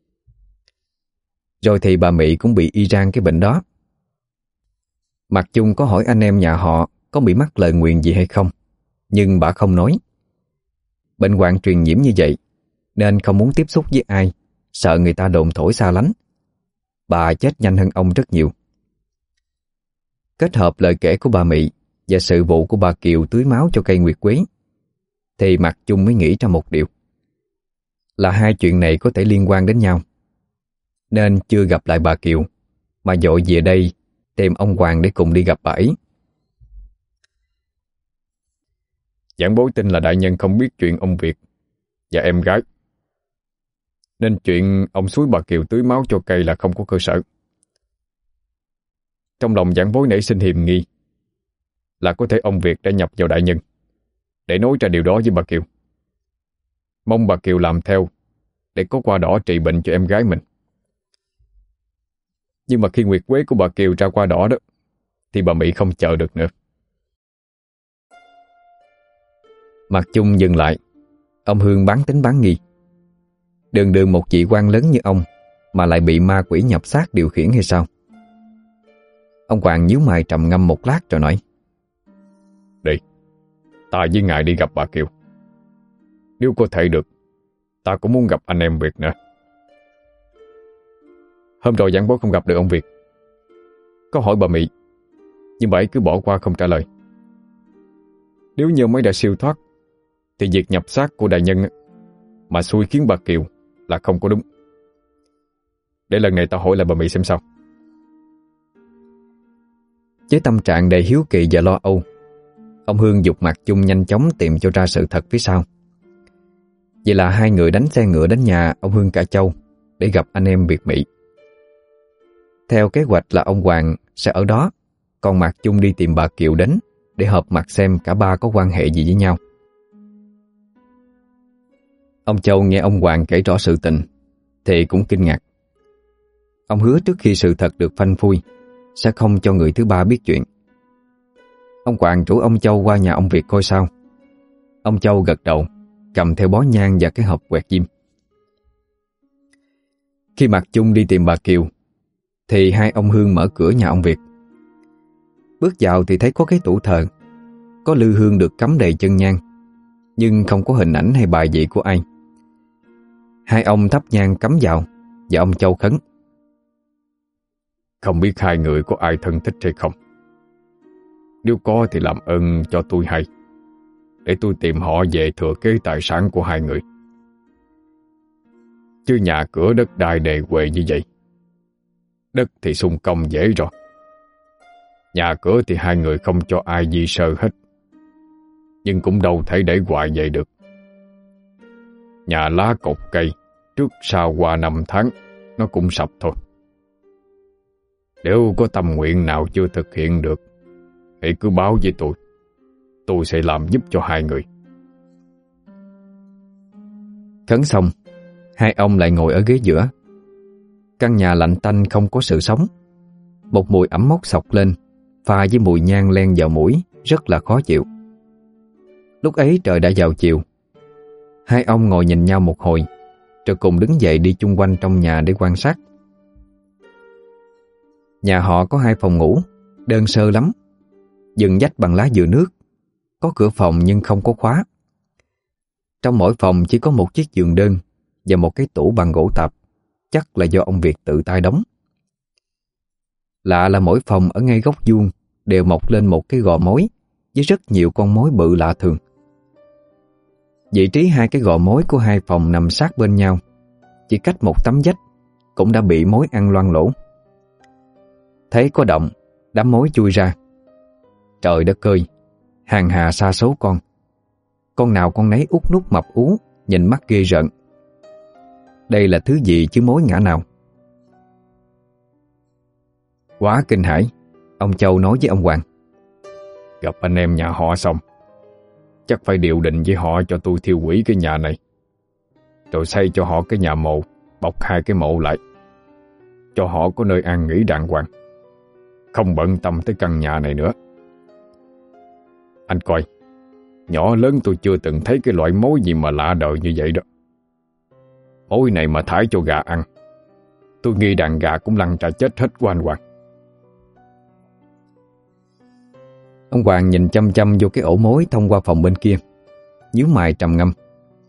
Rồi thì bà Mị cũng bị y chang cái bệnh đó. Mặc chung có hỏi anh em nhà họ có bị mắc lời nguyền gì hay không, nhưng bà không nói. Bệnh hoạn truyền nhiễm như vậy nên không muốn tiếp xúc với ai, sợ người ta đồn thổi xa lánh. Bà chết nhanh hơn ông rất nhiều. Kết hợp lời kể của bà Mị và sự vụ của bà Kiều tưới máu cho cây nguyệt quế, thì Mặc Chung mới nghĩ ra một điều, là hai chuyện này có thể liên quan đến nhau. Nên chưa gặp lại bà Kiều mà vội về đây tìm ông Hoàng để cùng đi gặp bà ấy. Giảng bối tin là đại nhân không biết chuyện ông Việt và em gái, nên chuyện ông xúi bà Kiều tưới máu cho cây là không có cơ sở. Trong lòng giảng bối nảy sinh hiềm nghi là có thể ông Việt đã nhập vào đại nhân để nói ra điều đó với bà Kiều. Mong bà Kiều làm theo để có qua đỏ trị bệnh cho em gái mình. Nhưng mà khi nguyệt quế của bà Kiều ra qua đỏ đó, thì bà Mỹ không chờ được nữa. Mặc Chung dừng lại. Ông Hương bán tính bán nghi. Đường đường một vị quan lớn như ông mà lại bị ma quỷ nhập xác điều khiển hay sao? Ông Hoàng nhíu mày trầm ngâm một lát rồi nói: Đi, ta với ngài đi gặp bà Kiều. Nếu có thể được, ta cũng muốn gặp anh em Việt nữa. Hôm rồi giảng bối không gặp được ông Việt, có hỏi bà Mỹ, nhưng bà ấy cứ bỏ qua không trả lời. Nếu như mới đã siêu thoát, thì việc nhập xác của đại nhân mà xui khiến bà Kiều là không có đúng. Để lần này ta hỏi lại bà Mỹ xem sao. Với tâm trạng đầy hiếu kỳ và lo âu, ông Hương giục Mặc Chung nhanh chóng tìm cho ra sự thật phía sau. Vậy là hai người đánh xe ngựa đến nhà ông Hương Cải Châu để gặp anh em Việt Mỹ. Theo kế hoạch là ông Hoàng sẽ ở đó, còn Mặc Chung đi tìm bà Kiều đến để họp mặt xem cả ba có quan hệ gì với nhau. Ông Châu nghe ông Hoàng kể rõ sự tình thì cũng kinh ngạc. Ông hứa trước khi sự thật được phanh phui sẽ không cho người thứ ba biết chuyện. Ông Hoàng rủ ông Châu qua nhà ông Việt coi sao. Ông Châu gật đầu, cầm theo bó nhang và cái hộp quẹt diêm. Khi Mặc Chung đi tìm bà Kiều thì hai ông Hương mở cửa nhà ông Việt. Bước vào thì thấy có cái tủ thờ, có lư hương được cắm đầy chân nhang, nhưng không có hình ảnh hay bài vị của ai. Hai ông thắp nhang cắm vào, và ông Châu khấn: Không biết hai người có ai thân thích hay không? Nếu có thì làm ơn cho tôi hay, để tôi tìm họ về thừa kế tài sản của hai người. Chứ nhà cửa đất đai đề huề như vậy, đất thì xung công dễ rồi, nhà cửa thì hai người không cho ai di sơ hết, nhưng cũng đâu thể để hoài vậy được. Nhà lá cột cây, trước sau qua năm tháng nó cũng sập thôi. Nếu có tâm nguyện nào chưa thực hiện được, hãy cứ báo với tôi, tôi sẽ làm giúp cho hai người. Khấn xong, hai ông lại ngồi ở ghế giữa. Căn nhà lạnh tanh không có sự sống. Một mùi ẩm mốc xộc lên, pha với mùi nhang len vào mũi, rất là khó chịu. Lúc ấy trời đã vào chiều. Hai ông ngồi nhìn nhau một hồi, rồi cùng đứng dậy đi chung quanh trong nhà để quan sát. Nhà họ có hai phòng ngủ, đơn sơ lắm. Dựng vách bằng lá dừa nước, có cửa phòng nhưng không có khóa. Trong mỗi phòng chỉ có một chiếc giường đơn và một cái tủ bằng gỗ tạp, chắc là do ông Việt tự tay đóng. Lạ là mỗi phòng ở ngay góc vuông đều mọc lên một cái gò mối với rất nhiều con mối bự lạ thường. Vị trí hai cái gò mối của hai phòng nằm sát bên nhau, chỉ cách một tấm vách cũng đã bị mối ăn loang lỗ. Thấy có động, đám mối chui ra. Trời đất ơi, hàng hà sa số con. Con nào con nấy út nút mập ú, nhìn mắt ghê rợn. Đây là thứ gì chứ mối ngã nào? Quá kinh hãi, ông Châu nói với ông Hoàng: Gặp anh em nhà họ xong, chắc phải điều định với họ cho tôi thiêu hủy cái nhà này, rồi xây cho họ cái nhà mộ, bọc hai cái mộ lại, cho họ có nơi an nghỉ đàng hoàng, không bận tâm tới căn nhà này nữa. Anh coi, nhỏ lớn tôi chưa từng thấy cái loại mối gì mà lạ đời như vậy đó. Mối này mà thải cho gà ăn, tôi nghĩ đàn gà cũng lăn ra chết hết của anh Hoàng. Ông Hoàng nhìn chăm chăm vô cái ổ mối thông qua phòng bên kia, nhíu mày trầm ngâm.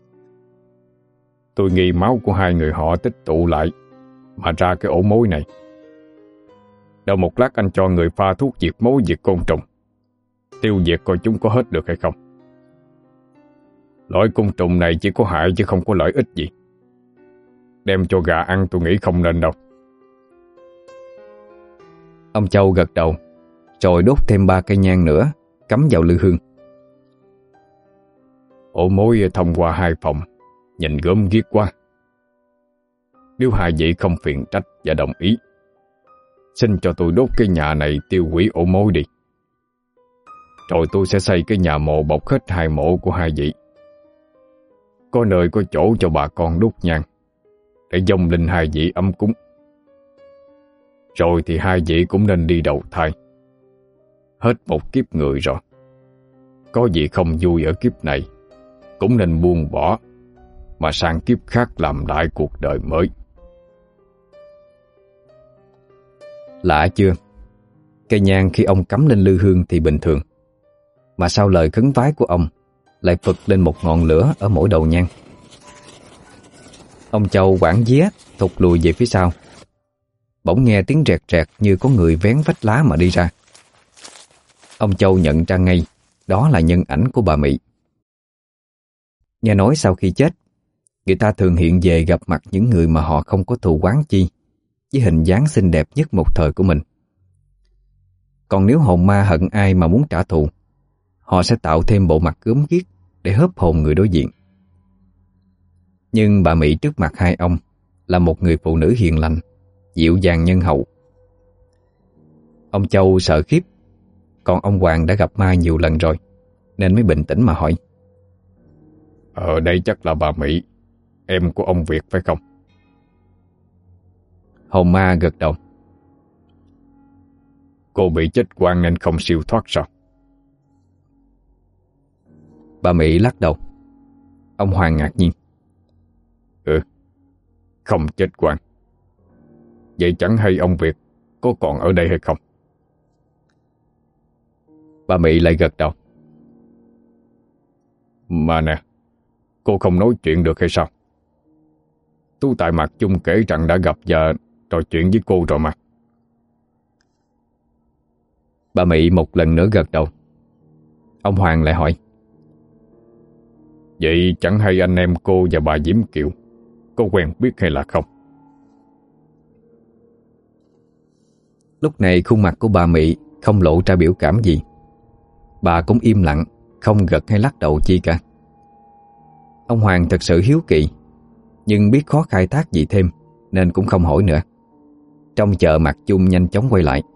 Tôi nghi máu của hai người họ tích tụ lại mà ra cái ổ mối này. Đợi một lát anh cho người pha thuốc diệt mối diệt côn trùng, tiêu diệt coi chúng có hết được hay không. Loại côn trùng này chỉ có hại chứ không có lợi ích gì. Đem cho gà ăn tôi nghĩ không nên đâu. Ông Châu gật đầu, rồi đốt thêm ba cây nhang nữa, cắm vào lư hương. Ổ mối thông qua hai phòng, nhìn gớm ghiếc quá. Nếu hai vị không phiền trách và đồng ý, xin cho tôi đốt cái nhà này tiêu hủy ổ mối đi. Rồi tôi sẽ xây cái nhà mộ bọc hết hai mộ của hai vị. Có nơi có chỗ cho bà con đốt nhang, để dòng linh hai vị ấm cúng. Rồi thì hai vị cũng nên đi đầu thai. Hết một kiếp người rồi, có gì không vui ở kiếp này cũng nên buông bỏ, mà sang kiếp khác làm đại cuộc đời mới. Lạ chưa? Cây nhang khi ông cắm lên lư hương thì bình thường, mà sau lời khấn vái của ông lại phật lên một ngọn lửa ở mỗi đầu nhang. Ông Châu quảng vía thụt lùi về phía sau. Bỗng nghe tiếng rẹt rẹt như có người vén vách lá mà đi ra. Ông Châu nhận ra ngay đó là nhân ảnh của bà Mị. Nghe nói sau khi chết, người ta thường hiện về gặp mặt những người mà họ không có thù oán chi, với hình dáng xinh đẹp nhất một thời của mình. Còn nếu hồn ma hận ai mà muốn trả thù, họ sẽ tạo thêm bộ mặt gớm ghiếc để hớp hồn người đối diện. Nhưng bà Mị trước mặt hai ông là một người phụ nữ hiền lành, dịu dàng nhân hậu. Ông Châu sợ khiếp, còn ông Hoàng đã gặp ma nhiều lần rồi, nên mới bình tĩnh mà hỏi: Ở đây chắc là bà Mỹ, em của ông Việt phải không? Hồn ma gật đầu. Cô bị chết oan nên không siêu thoát sao? Bà Mỹ lắc đầu. Ông Hoàng ngạc nhiên. Ừ, không chết oan. Vậy chẳng hay ông Việt có còn ở đây hay không? Bà Mỹ lại gật đầu. Mà nè, cô không nói chuyện được hay sao? Tú tại Mặt Chung kể rằng đã gặp và trò chuyện với cô rồi mà. Bà Mị một lần nữa gật đầu. Ông Hoàng lại hỏi: Vậy chẳng hay anh em cô và bà Diễm Kiều có quen biết hay là không? Lúc này khuôn mặt của bà Mị không lộ ra biểu cảm gì. Bà cũng im lặng, không gật hay lắc đầu chi cả. Ông Hoàng thật sự hiếu kỳ, nhưng biết khó khai thác gì thêm nên cũng không hỏi nữa. Trông chờ Mặt Chung nhanh chóng quay lại.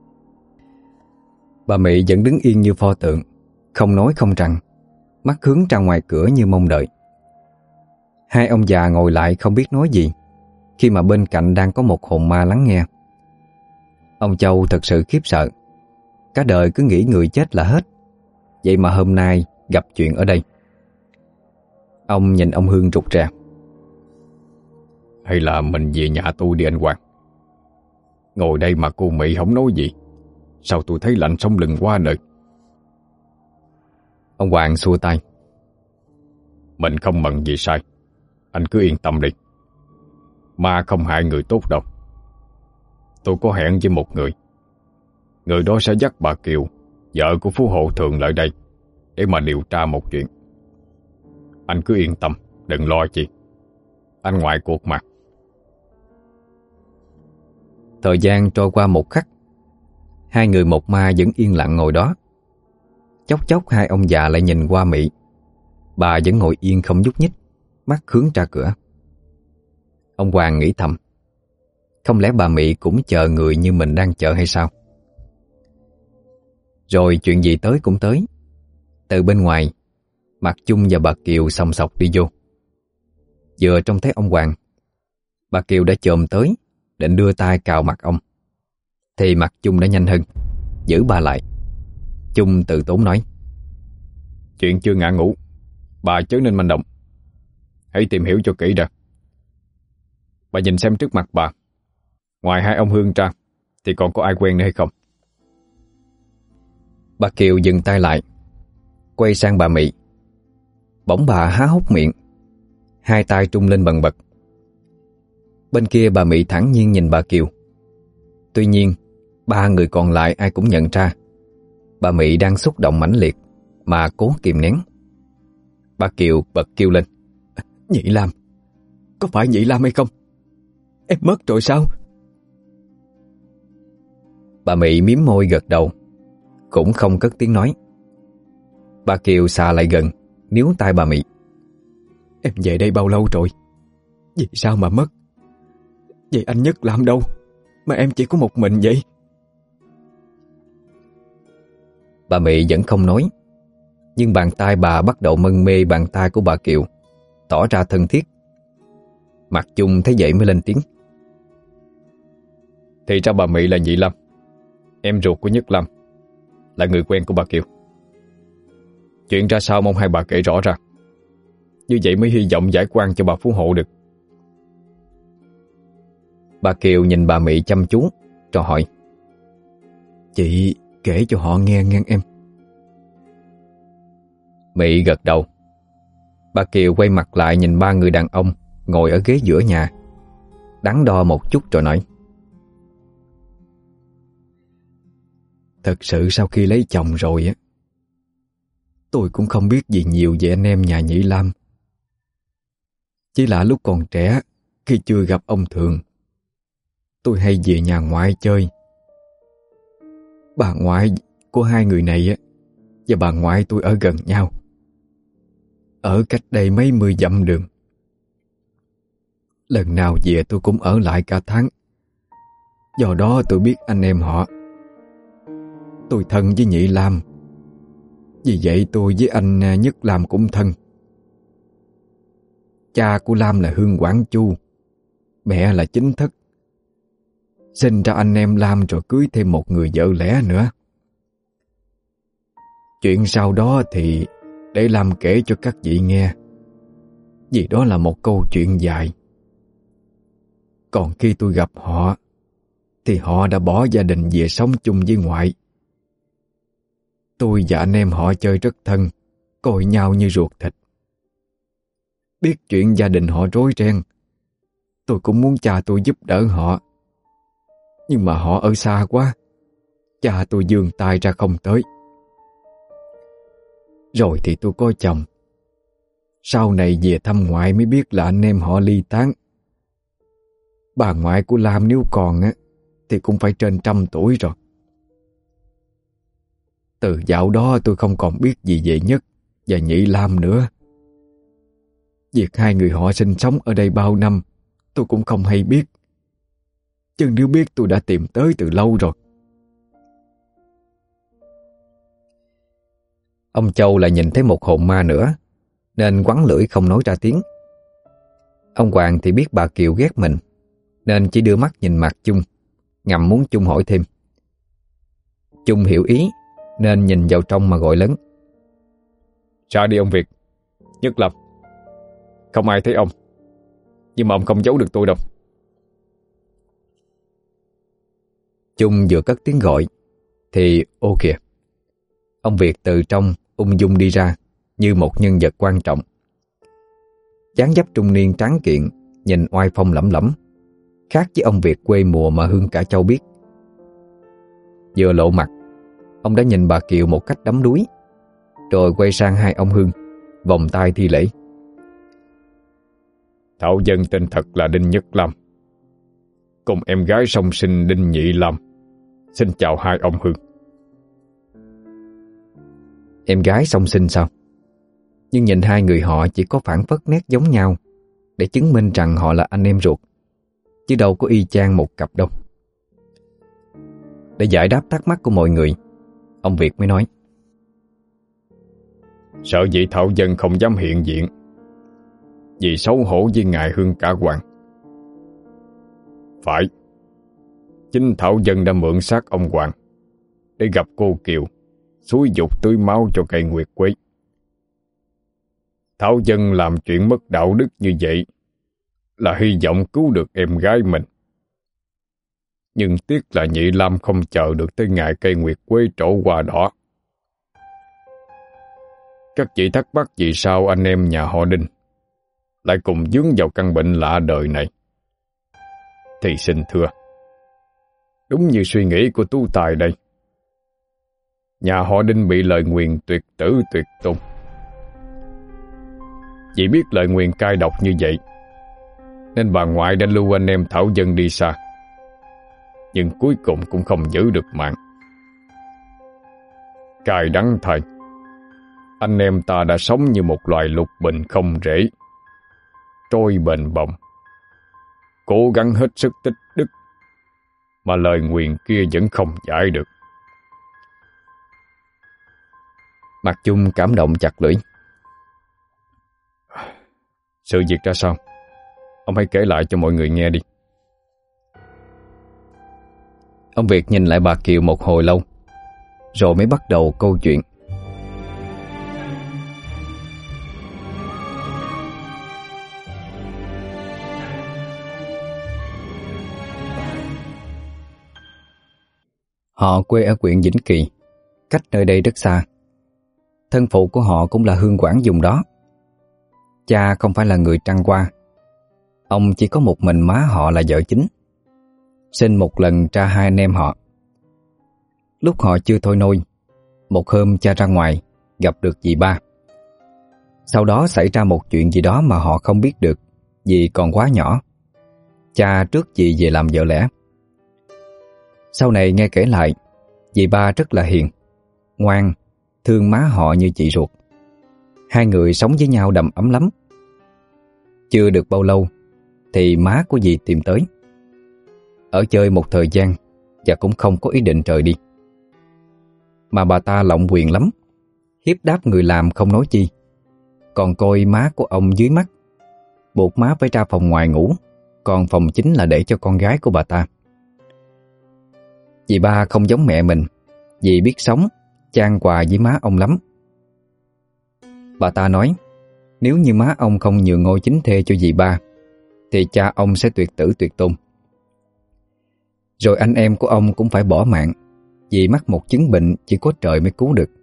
Bà Mị vẫn đứng yên như pho tượng, không nói không rằng, mắt hướng ra ngoài cửa như mong đợi. Hai ông già ngồi lại không biết nói gì, khi mà bên cạnh đang có một hồn ma lắng nghe. Ông Châu thật sự khiếp sợ. Cả đời cứ nghĩ người chết là hết, vậy mà hôm nay gặp chuyện ở đây. Ông nhìn ông Hương rụt rè. Hay là mình về nhà tôi đi anh Hoàng? Ngồi đây mà cô Mị không nói gì, sao tôi thấy lạnh sống lưng quá nơi. Ông Hoàng xua tay. Mình không mận gì sai, anh cứ yên tâm đi. Ma không hại người tốt đâu. Tôi có hẹn với một người. Người đó sẽ dắt bà Kiều, vợ của Phú Hộ Thường lại đây để mà điều tra một chuyện. Anh cứ yên tâm, đừng lo chi. Anh ngoài cuộc mà. Thời gian trôi qua một khắc. Hai người một ma vẫn yên lặng ngồi đó. Chốc chốc hai ông già lại nhìn qua Mị. Bà vẫn ngồi yên không nhúc nhích, mắt hướng ra cửa. Ông Hoàng nghĩ thầm, không lẽ bà Mị cũng chờ người như mình đang chờ hay sao? Rồi chuyện gì tới cũng tới. Từ bên ngoài, Mặt Chung và bà Kiều sòng sọc đi vô. Vừa trông thấy ông Hoàng, bà Kiều đã chồm tới, định đưa tay cào mặt ông. Thì Mặt Chung đã nhanh hơn, giữ bà lại. Chung từ tốn nói: Chuyện chưa ngã ngũ, bà chớ nên manh động. Hãy tìm hiểu cho kỹ đã. Bà nhìn xem trước mặt bà, ngoài hai ông Hương ra thì còn có ai quen nữa hay không? Bà Kiều dừng tay lại, quay sang bà Mị. Bỗng bà há hốc miệng, hai tay trung lên bần bật. Bên kia bà Mị thản nhiên nhìn bà Kiều. Tuy nhiên ba người còn lại ai cũng nhận ra bà Mị đang xúc động mãnh liệt mà cố kìm nén. Bà Kiều bật kêu lên: Nhị Lam, có phải Nhị Lam hay không? Em mất rồi sao? Bà Mị mím môi gật đầu, cũng không cất tiếng nói. Bà Kiều xà lại gần, níu tay bà Mị: Em về đây bao lâu rồi? Vì sao mà mất? Vậy anh Nhất làm đâu mà em chỉ có một mình vậy? Bà Mị vẫn không nói, nhưng bàn tay bà bắt đầu mân mê bàn tay của bà Kiều, tỏ ra thân thiết. Mặt Chung thấy vậy mới lên tiếng: Thì ra bà Mị là Nhị Lam, em ruột của Nhất Lam, là người quen của bà Kiều. Chuyện ra sao mong hai bà kể rõ ra, như vậy mới hy vọng giải quan cho bà Phú Hộ được. Bà Kiều nhìn bà Mị chăm chú rồi hỏi: Chị kể cho họ nghe nghe em. Mị gật đầu. Bà Kiều quay mặt lại nhìn ba người đàn ông ngồi ở ghế giữa nhà, đắn đo một chút rồi nói: Thật sự sau khi lấy chồng rồi á, tôi cũng không biết gì nhiều về anh em nhà Nhị Lam. Chỉ là lúc còn trẻ, khi chưa gặp ông Thường, tôi hay về nhà ngoại chơi. Bà ngoại của hai người này á và bà ngoại tôi ở gần nhau, ở cách đây mấy mươi dặm đường. Lần nào về tôi cũng ở lại cả tháng. Do đó tôi biết anh em họ. Tôi thân với Nhị Lam, vì vậy tôi với anh Nhất Lam cũng thân. Cha của Lam là Hương Quảng Chu, mẹ là Chính Thất. Sinh ra anh em Lam rồi cưới thêm một người vợ lẽ nữa. Chuyện sau đó thì để Lam kể cho các vị nghe, vì đó là một câu chuyện dài. Còn khi tôi gặp họ thì họ đã bỏ gia đình về sống chung với ngoại. Tôi và anh em họ chơi rất thân, coi nhau như ruột thịt. Biết chuyện gia đình họ rối ren tôi cũng muốn cha tôi giúp đỡ họ. Nhưng mà họ ở xa quá, cha tôi giương tay ra không tới. Rồi thì tôi có chồng. Sau này về thăm ngoại mới biết là anh em họ ly tán. Bà ngoại của Lam nếu còn á thì cũng phải trên trăm tuổi rồi. Từ dạo đó tôi không còn biết gì về Nhất và Nhị Lam nữa. Việc hai người họ sinh sống ở đây bao năm tôi cũng không hay biết. Chứ nếu biết tôi đã tìm tới từ lâu rồi. Ông Châu lại nhìn thấy một hồn ma nữa, nên quắn lưỡi không nói ra tiếng. Ông Hoàng thì biết bà Kiều ghét mình, nên chỉ đưa mắt nhìn mặt Chung, ngầm muốn Chung hỏi thêm. Chung hiểu ý, nên nhìn vào trong mà gọi lớn. Ra đi ông Việt, Nhất Lâm. Không ai thấy ông, nhưng mà ông không giấu được tôi đâu. Chung vừa cất tiếng gọi thì ô kìa, ông Việt từ trong ung dung đi ra như một nhân vật quan trọng. Dáng dấp trung niên tráng kiện, nhìn oai phong lẫm lẫm, khác với ông Việt quê mùa mà Hương cả Châu biết. Vừa lộ mặt, ông đã nhìn bà Kiều một cách đắm đuối, rồi quay sang hai ông Hương, vòng tay thi lễ. Thảo dân tên thật là Đinh Nhất Lâm, cùng em gái song sinh Đinh Nhị Lâm. Xin chào hai ông Hương. Em gái song sinh sao? Nhưng nhìn hai người họ chỉ có phảng phất nét giống nhau để chứng minh rằng họ là anh em ruột, chứ đâu có y chang một cặp đâu. Để giải đáp thắc mắc của mọi người, ông Việt mới nói. Sợ dĩ Thảo dân không dám hiện diện, vì xấu hổ với ngài Hương cả Hoàng. Phải, chính Thảo dân đã mượn xác ông Hoàng để gặp cô Kiều, xúi dục tưới máu cho cây nguyệt quế. Thảo dân làm chuyện mất đạo đức như vậy là hy vọng cứu được em gái mình. Nhưng tiếc là Nhị Lam không chờ được tới ngày cây nguyệt quế trổ hoa đỏ. Các vị thắc mắc vì sao anh em nhà họ Đinh lại cùng vướng vào căn bệnh lạ đời này, thì xin thưa, đúng như suy nghĩ của tú tài đây. Nhà họ Đinh bị lời nguyền tuyệt tử tuyệt tôn. Chỉ biết lời nguyền cay độc như vậy, nên bà ngoại đã lưu anh em Thảo dân đi xa, nhưng cuối cùng cũng không giữ được mạng. Cay đắng thay, anh em ta đã sống như một loài lục bình không rễ, trôi bềnh bồng, cố gắng hết sức tích đức, mà lời nguyền kia vẫn không giải được. Mặt Chung cảm động chặt lưỡi. Sự việc ra sao? Ông hãy kể lại cho mọi người nghe đi. Ông Việt nhìn lại bà Kiều một hồi lâu, rồi mới bắt đầu câu chuyện. Họ quê ở huyện Vĩnh Kỳ, cách nơi đây rất xa. Thân phụ của họ cũng là hương quản vùng đó. Cha không phải là người Trăng Hoa. Ông chỉ có một mình má họ là vợ chính. Sinh một lần ra hai anh em họ. Lúc họ chưa thôi nôi, một hôm cha ra ngoài gặp được dì ba. Sau đó xảy ra một chuyện gì đó mà họ không biết được vì còn quá nhỏ. Cha trước dì về làm vợ lẽ. Sau này nghe kể lại, dì ba rất là hiền, ngoan, thương má họ như chị ruột. Hai người sống với nhau đầm ấm lắm. Chưa được bao lâu thì má của dì tìm tới. Ở chơi một thời gian và cũng không có ý định rời đi. Mà bà ta lộng quyền lắm, hiếp đáp người làm không nói chi, còn coi má của ông dưới mắt, buộc má phải ra phòng ngoài ngủ, còn phòng chính là để cho con gái của bà ta. Dì ba không giống mẹ mình, dì biết sống, chan hòa với má ông lắm. Bà ta nói, nếu như má ông không nhường ngôi chính thê cho dì ba, thì cha ông sẽ tuyệt tử tuyệt tôn. Rồi anh em của ông cũng phải bỏ mạng vì mắc một chứng bệnh chỉ có trời mới cứu được.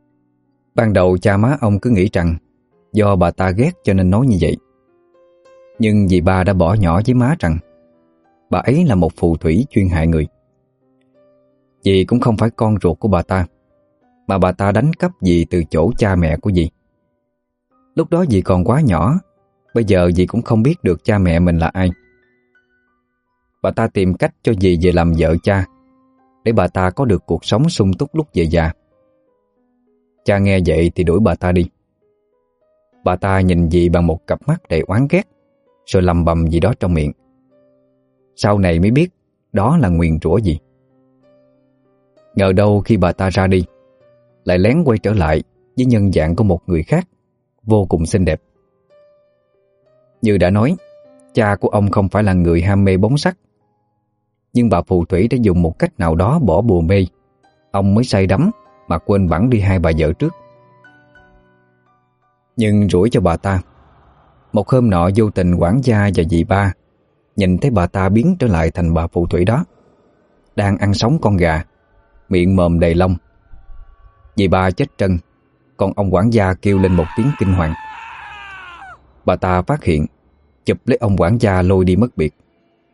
Ban đầu cha má ông cứ nghĩ rằng do bà ta ghét cho nên nói như vậy. Nhưng dì ba đã bỏ nhỏ với má rằng bà ấy là một phù thủy chuyên hại người. Dì cũng không phải con ruột của bà ta, mà bà ta đánh cắp dì từ chỗ cha mẹ của dì. Lúc đó dì còn quá nhỏ, bây giờ dì cũng không biết được cha mẹ mình là ai. Bà ta tìm cách cho dì về làm vợ cha, để bà ta có được cuộc sống sung túc lúc về già. Cha nghe vậy thì đuổi bà ta đi. Bà ta nhìn dì bằng một cặp mắt đầy oán ghét, rồi lầm bầm gì đó trong miệng. Sau này mới biết đó là nguyền rủa gì. Ngờ đâu khi bà ta ra đi, lại lén quay trở lại với nhân dạng của một người khác, vô cùng xinh đẹp. Như đã nói, cha của ông không phải là người ham mê bóng sắc, nhưng bà phù thủy đã dùng một cách nào đó bỏ bùa mê, ông mới say đắm mà quên bẵng đi hai bà vợ trước. Nhưng rủi cho bà ta, một hôm nọ vô tình quản gia và dì ba nhìn thấy bà ta biến trở lại thành bà phù thủy đó, đang ăn sống con gà, miệng mồm đầy lông. Dì ba chết trân, còn ông quản gia kêu lên một tiếng kinh hoàng. Bà ta phát hiện, chụp lấy ông quản gia lôi đi mất biệt.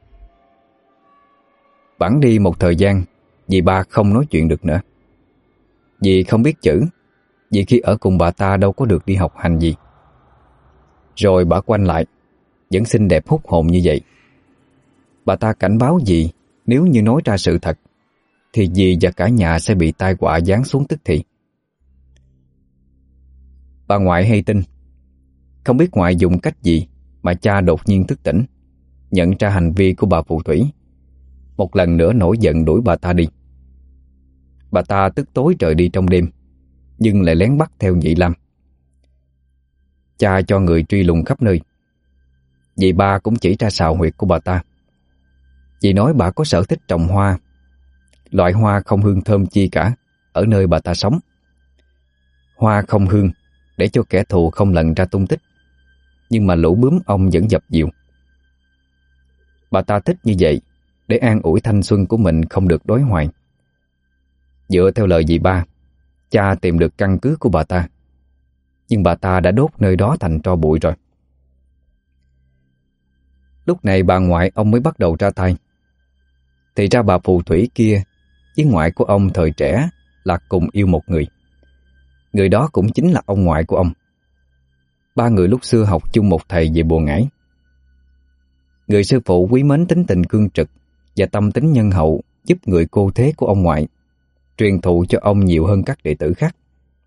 Bẵng đi một thời gian, dì ba không nói chuyện được nữa. Dì không biết chữ, vì khi ở cùng bà ta đâu có được đi học hành gì. Rồi bà quanh lại, vẫn xinh đẹp hút hồn như vậy. Bà ta cảnh báo dì, nếu như nói ra sự thật thì dì và cả nhà sẽ bị tai họa giáng xuống tức thì. Bà ngoại hay tin, không biết ngoại dùng cách gì mà cha đột nhiên thức tỉnh, nhận ra hành vi của bà phù thủy, một lần nữa nổi giận đuổi bà ta đi. Bà ta tức tối trời đi trong đêm, nhưng lại lén bắt theo Nhị Lam. Cha cho người truy lùng khắp nơi. Dì ba cũng chỉ ra sào huyệt của bà ta. Dì nói bà có sở thích trồng hoa, loại hoa không hương thơm chi cả, ở nơi bà ta sống. Hoa không hương để cho kẻ thù không lần ra tung tích, nhưng mà lũ bướm ong vẫn dập dìu. Bà ta thích như vậy để an ủi thanh xuân của mình không được đói hoài. Dựa theo lời dì ba, cha tìm được căn cứ của bà ta, nhưng bà ta đã đốt nơi đó thành tro bụi rồi. Lúc này bà ngoại ông mới bắt đầu ra tay. Thì ra bà phù thủy kia với ngoại của ông thời trẻ là cùng yêu một người. Người đó cũng chính là ông ngoại của ông. Ba người lúc xưa học chung một thầy về bùa ngải. Người sư phụ quý mến tính tình cương trực và tâm tính nhân hậu, giúp người cô thế của ông ngoại, truyền thụ cho ông nhiều hơn các đệ tử khác.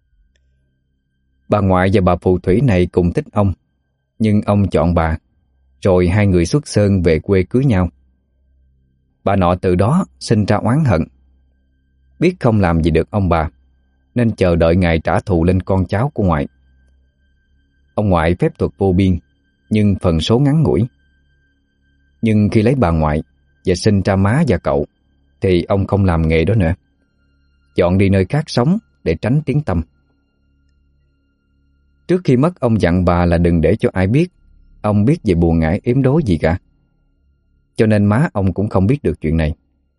Bà ngoại và bà phù thủy này cùng thích ông, nhưng ông chọn bà, rồi hai người xuất sơn về quê cưới nhau. Bà nọ từ đó sinh ra oán hận, biết không làm gì được ông bà, nên chờ đợi ngày trả thù lên con cháu của ngoại. Ông ngoại phép thuật vô biên, nhưng phần số ngắn ngủi. Nhưng khi lấy bà ngoại và sinh ra má và cậu, thì ông không làm nghề đó nữa, chọn đi nơi khác sống để tránh tiếng tăm. Trước khi mất, ông dặn bà là đừng để cho ai biết ông biết về bùa ngải yếm đố gì cả, cho nên má ông cũng không biết được chuyện này.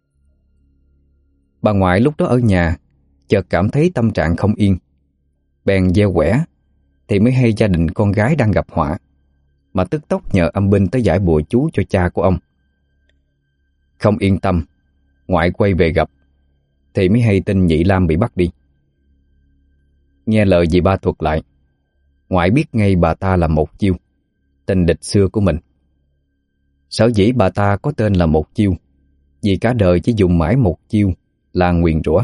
Bà ngoại lúc đó ở nhà chợt cảm thấy tâm trạng không yên, bèn gieo quẻ, thì mới hay gia đình con gái đang gặp họa, mà tức tốc nhờ âm binh tới giải bùa chú cho cha của ông. Không yên tâm, ngoại quay về gặp, thì mới hay tin Nhị Lam bị bắt đi. Nghe lời dì ba thuật lại, ngoại biết ngay bà ta là Một Chiêu, tình địch xưa của mình. Sở dĩ bà ta có tên là Một Chiêu vì cả đời chỉ dùng mãi một chiêu là nguyền rủa.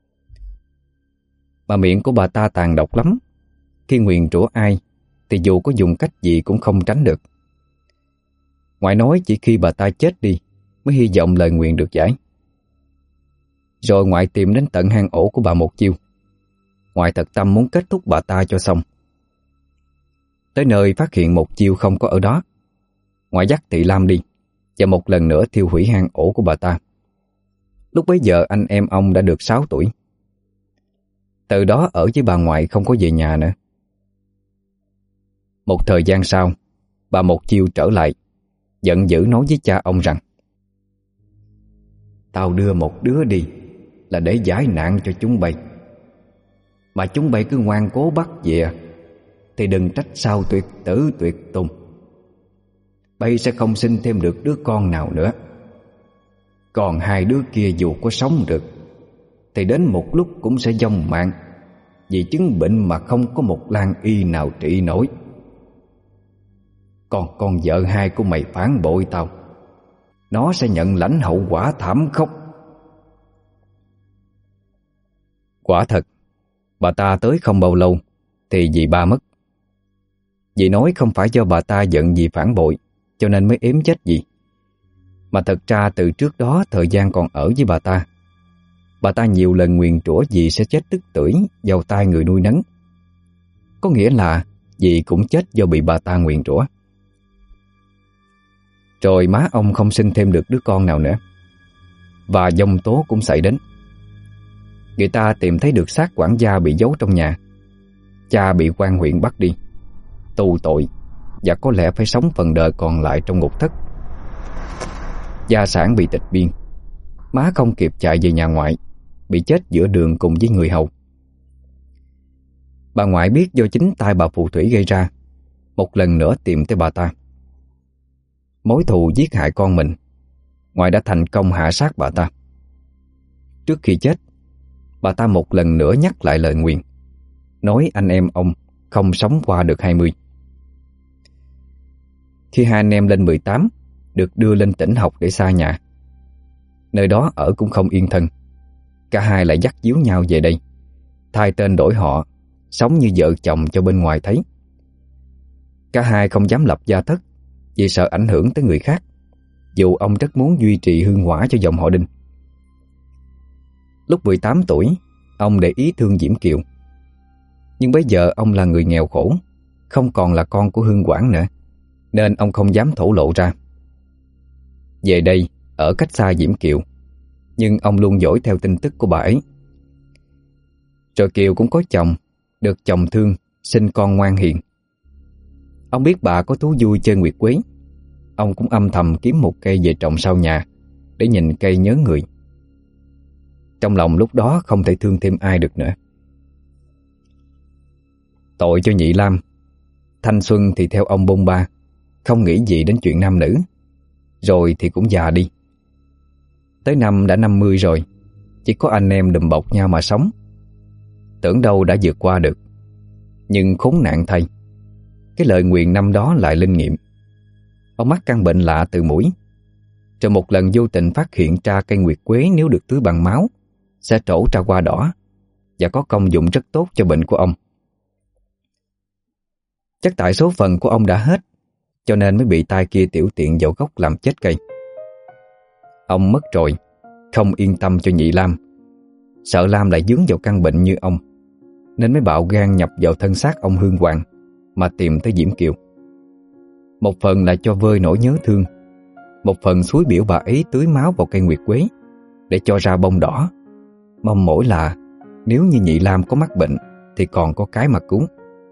Mà miệng của bà ta tàn độc lắm, khi nguyền rủa ai thì dù có dùng cách gì cũng không tránh được. Ngoại nói chỉ khi bà ta chết đi mới hy vọng lời nguyền được giải. Rồi ngoại tìm đến tận hang ổ của bà Một Chiêu. Ngoại thật tâm muốn kết thúc bà ta cho xong. Tới nơi phát hiện Một Chiêu không có ở đó, ngoại dắt Thị Lam đi và một lần nữa thiêu hủy hang ổ của bà ta. Lúc bấy giờ anh em ông đã được sáu tuổi. Từ đó ở với bà ngoại, không có về nhà nữa. Một thời gian sau, bà Một Chiêu trở lại, giận dữ nói với cha ông rằng: "Tao đưa một đứa đi là để giải nạn cho chúng bay, mà chúng bay cứ ngoan cố bắt về thì đừng trách sao tuyệt tử tuyệt tùng. bay sẽ không sinh thêm được đứa con nào nữa. Còn hai đứa kia dù có sống được thì đến một lúc cũng sẽ vong mạng, vì chứng bệnh mà không có một lan y nào trị nổi. Còn con vợ hai của mày phản bội tao, nó sẽ nhận lãnh hậu quả thảm khốc. Quả thật, bà ta tới không bao lâu thì dì ba mất. Dì nói không phải do bà ta giận dì phản bội cho nên mới ếm chết dì, mà thật ra từ trước đó thời gian còn ở với bà ta, bà ta nhiều lần nguyền rủa dì sẽ chết tức tưởi vào tay người nuôi nấng. Có nghĩa là dì cũng chết do bị bà ta nguyền rủa. Rồi má ông không sinh thêm được đứa con nào nữa, và giông tố cũng xảy đến. Người ta tìm thấy được xác quản gia bị giấu trong nhà. Cha bị quan huyện bắt đi tù tội, và có lẽ phải sống phần đời còn lại trong ngục thất. Gia sản bị tịch biên. Má không kịp chạy về nhà ngoại, bị chết giữa đường cùng với người hầu. Bà ngoại biết do chính tay bà phù thủy gây ra, một lần nữa tìm tới bà ta. Mối thù giết hại con mình, ngoại đã thành công hạ sát bà ta. Trước khi chết, bà ta một lần nữa nhắc lại lời nguyền, nói anh em ông không sống qua được hai mươi. Khi hai anh em lên mười tám, được đưa lên tỉnh học để xa nhà. Nơi đó ở cũng không yên thân. Cả hai lại dắt díu nhau về đây, thay tên đổi họ, sống như vợ chồng cho bên ngoài thấy. Cả hai không dám lập gia thất vì sợ ảnh hưởng tới người khác, dù ông rất muốn duy trì hương hỏa cho dòng họ Đinh. Lúc mười tám tuổi, ông để ý thương Diễm Kiều. Nhưng bây giờ ông là người nghèo khổ, không còn là con của Hương Quảng nữa, nên ông không dám thổ lộ ra. Về đây, ở cách xa Diễm Kiều, nhưng ông luôn dõi theo tin tức của bà ấy. Rồi Kiều cũng có chồng, được chồng thương, sinh con ngoan hiền. Ông biết bà có thú vui chơi nguyệt quế, ông cũng âm thầm kiếm một cây về trồng sau nhà để nhìn cây nhớ người. Trong lòng lúc đó không thể thương thêm ai được nữa. Tội cho Nhị Lam, thanh xuân thì theo ông bôn ba, không nghĩ gì đến chuyện nam nữ, rồi thì cũng già đi. Tới năm đã năm mươi rồi, chỉ có anh em đùm bọc nhau mà sống. Tưởng đâu đã vượt qua được, nhưng khốn nạn thay, cái lời nguyền năm đó lại linh nghiệm. Ông mắc căn bệnh lạ từ muỗi, rồi một lần vô tình phát hiện ra cây nguyệt quế nếu được tưới bằng máu sẽ trổ ra hoa đỏ và có công dụng rất tốt cho bệnh của ông. Chắc tại số phận của ông đã hết, cho nên mới bị tai kia tiểu tiện vào gốc làm chết cây. Ông mất rồi, không yên tâm cho Nhị Lam, sợ Lam lại dướng vào căn bệnh như ông, nên mới bạo gan nhập vào thân xác ông Hương Hoàng mà tìm tới Diễm Kiều. Một phần là cho vơi nỗi nhớ thương, một phần xúi biểu bà ấy tưới máu vào cây nguyệt quế để cho ra bông đỏ, mong mỏi là nếu như Nhị Lam có mắc bệnh thì còn có cái mà cứu.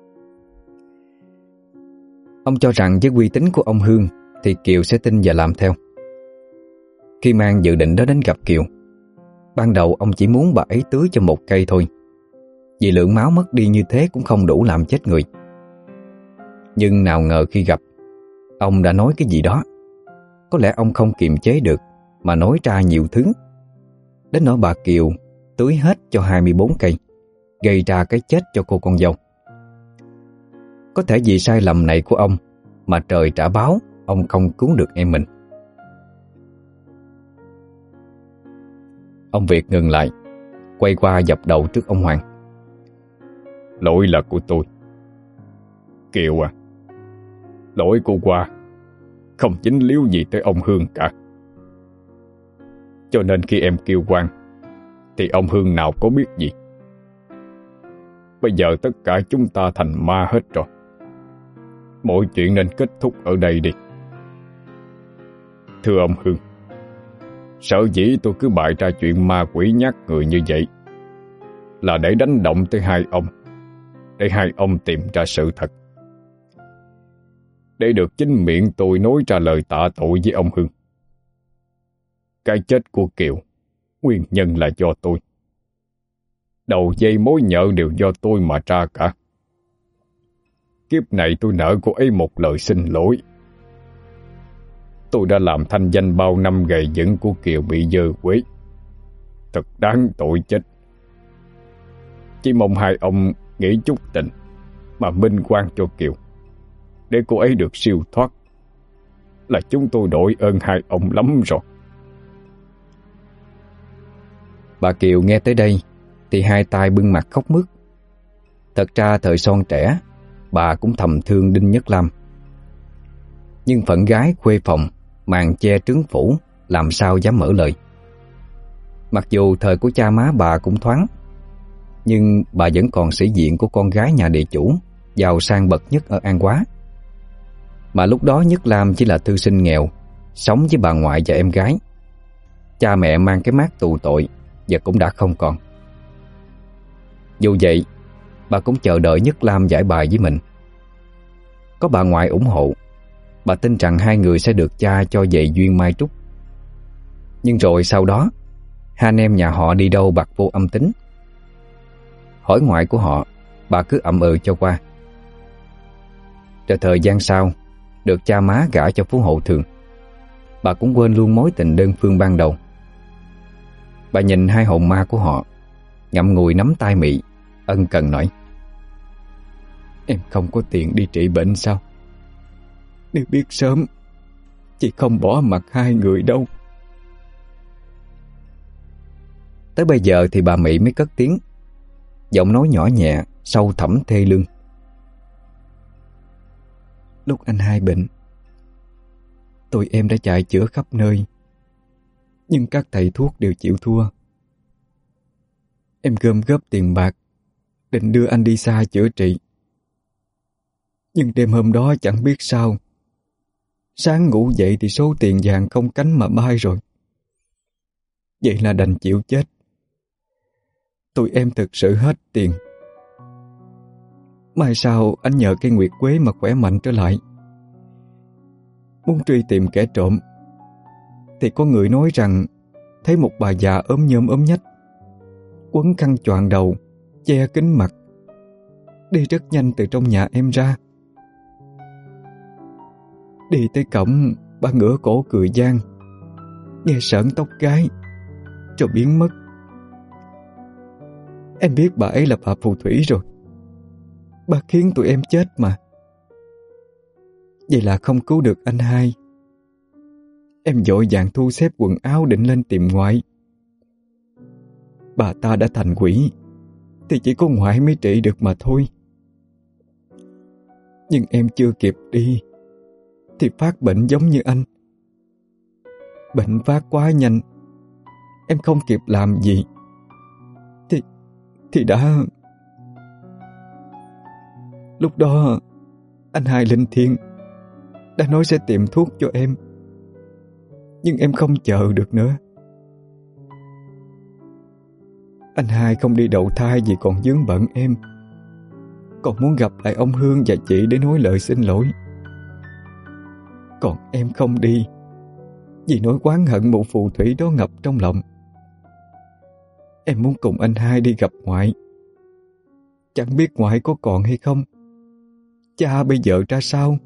Ông cho rằng với uy tín của ông Hương thì Kiều sẽ tin và làm theo. Khi mang dự định đó đến gặp Kiều, ban đầu ông chỉ muốn bà ấy tưới cho một cây thôi, vì lượng máu mất đi như thế cũng không đủ làm chết người. Nhưng nào ngờ khi gặp, ông đã nói cái gì đó. Có lẽ ông không kiềm chế được mà nói ra nhiều thứ, đến nỗi bà Kiều tưới hết cho hai mươi bốn cây, gây ra cái chết cho cô con dâu. Có thể vì sai lầm này của ông mà trời trả báo ông không cứu được em mình. Ông Việt ngừng lại, quay qua dập đầu trước ông Hoàng. Lỗi là của tôi. Kiều à, lỗi của qua không chính liếu gì tới ông Hương cả. Cho nên khi em kêu quan thì ông Hương nào có biết gì. Bây giờ tất cả chúng ta thành ma hết rồi. Mọi chuyện nên kết thúc ở đây đi. Thưa ông Hương, sở dĩ tôi cứ bày ra chuyện ma quỷ nhát người như vậy là để đánh động tới hai ông, để hai ông tìm ra sự thật, để được chính miệng tôi nói ra lời tạ tội với ông Hương. Cái chết của Kiều nguyên nhân là do tôi. Đầu dây mối nhợ đều do tôi mà ra cả. Kiếp này tôi nợ cô ấy một lời xin lỗi. tôi đã làm thanh danh bao năm gầy dựng của Kiều bị dơ quế. Thật đáng tội chết. Chỉ mong hai ông nghĩ chút tình mà minh oan cho Kiều, để cô ấy được siêu thoát, là chúng tôi đội ơn hai ông lắm rồi. Bà Kiều nghe tới đây thì hai tay bưng mặt khóc mướt. Thật ra thời son trẻ, bà cũng thầm thương Đinh Nhất Lam. Nhưng phận gái khuê phòng, màn che trứng phủ, làm sao dám mở lời. Mặc dù thời của cha má bà cũng thoáng, nhưng bà vẫn còn sĩ diện của con gái nhà địa chủ, giàu sang bậc nhất ở An Hóa. Mà lúc đó Nhất Lam chỉ là thư sinh nghèo, sống với bà ngoại và em gái. Cha mẹ mang cái mác tù tội và cũng đã không còn. Dù vậy, bà cũng chờ đợi Nhất Lam giải bài với mình. Có bà ngoại ủng hộ, bà tin rằng hai người sẽ được cha cho về duyên mai trúc. Nhưng rồi sau đó, hai anh em nhà họ đi đâu bạc vô âm tính. Hỏi ngoại của họ, bà cứ ậm ừ cho qua. Rồi thời gian sau, được cha má gả cho Phú Hộ Thường, bà cũng quên luôn mối tình đơn phương ban đầu. Bà nhìn hai hồn ma của họ, ngậm ngùi nắm tay Mị, ân cần nói: "Em không có tiền đi trị bệnh sao? Nếu biết sớm, chị không bỏ mặc hai người đâu." Tới bây giờ thì bà Mị mới cất tiếng, giọng nói nhỏ nhẹ, sâu thẳm thê lương: "Lúc anh hai bệnh, tụi em đã chạy chữa khắp nơi, nhưng các thầy thuốc đều chịu thua. Em gom góp tiền bạc, định đưa anh đi xa chữa trị. Nhưng đêm hôm đó chẳng biết sao, sáng ngủ dậy thì số tiền vàng không cánh mà bay rồi. Vậy là đành chịu chết. Tụi em thực sự hết tiền. Mai sau anh nhờ cây nguyệt quế mà khỏe mạnh trở lại. Muốn truy tìm kẻ trộm thì có người nói rằng thấy một bà già ốm nhom ốm nhách, quấn khăn choàng đầu, che kín mặt, đi rất nhanh từ trong nhà em ra. Đi tới cổng, bà ngửa cổ cười gian, nghe sởn tóc gái, rồi biến mất. Em biết bà ấy là bà phù thủy rồi. Bà khiến tụi em chết mà. Vậy là không cứu được anh hai. Em vội vàng thu xếp quần áo định lên tìm ngoại. Bà ta đã thành quỷ thì chỉ có ngoại mới trị được mà thôi. Nhưng em chưa kịp đi thì phát bệnh giống như anh. Bệnh phát quá nhanh, em không kịp làm gì Thì Thì đã... Lúc đó anh hai linh thiêng đã nói sẽ tìm thuốc cho em, nhưng em không chờ được nữa. Anh hai không đi đậu thai vì còn vướng bận em, còn muốn gặp lại ông Hương và chị để nói lời xin lỗi. Còn em không đi vì nỗi oán hận mụ phù thủy đó ngập trong lòng. Em muốn cùng anh hai đi gặp ngoại. Chẳng biết ngoại có còn hay không, cha bây giờ ra sao.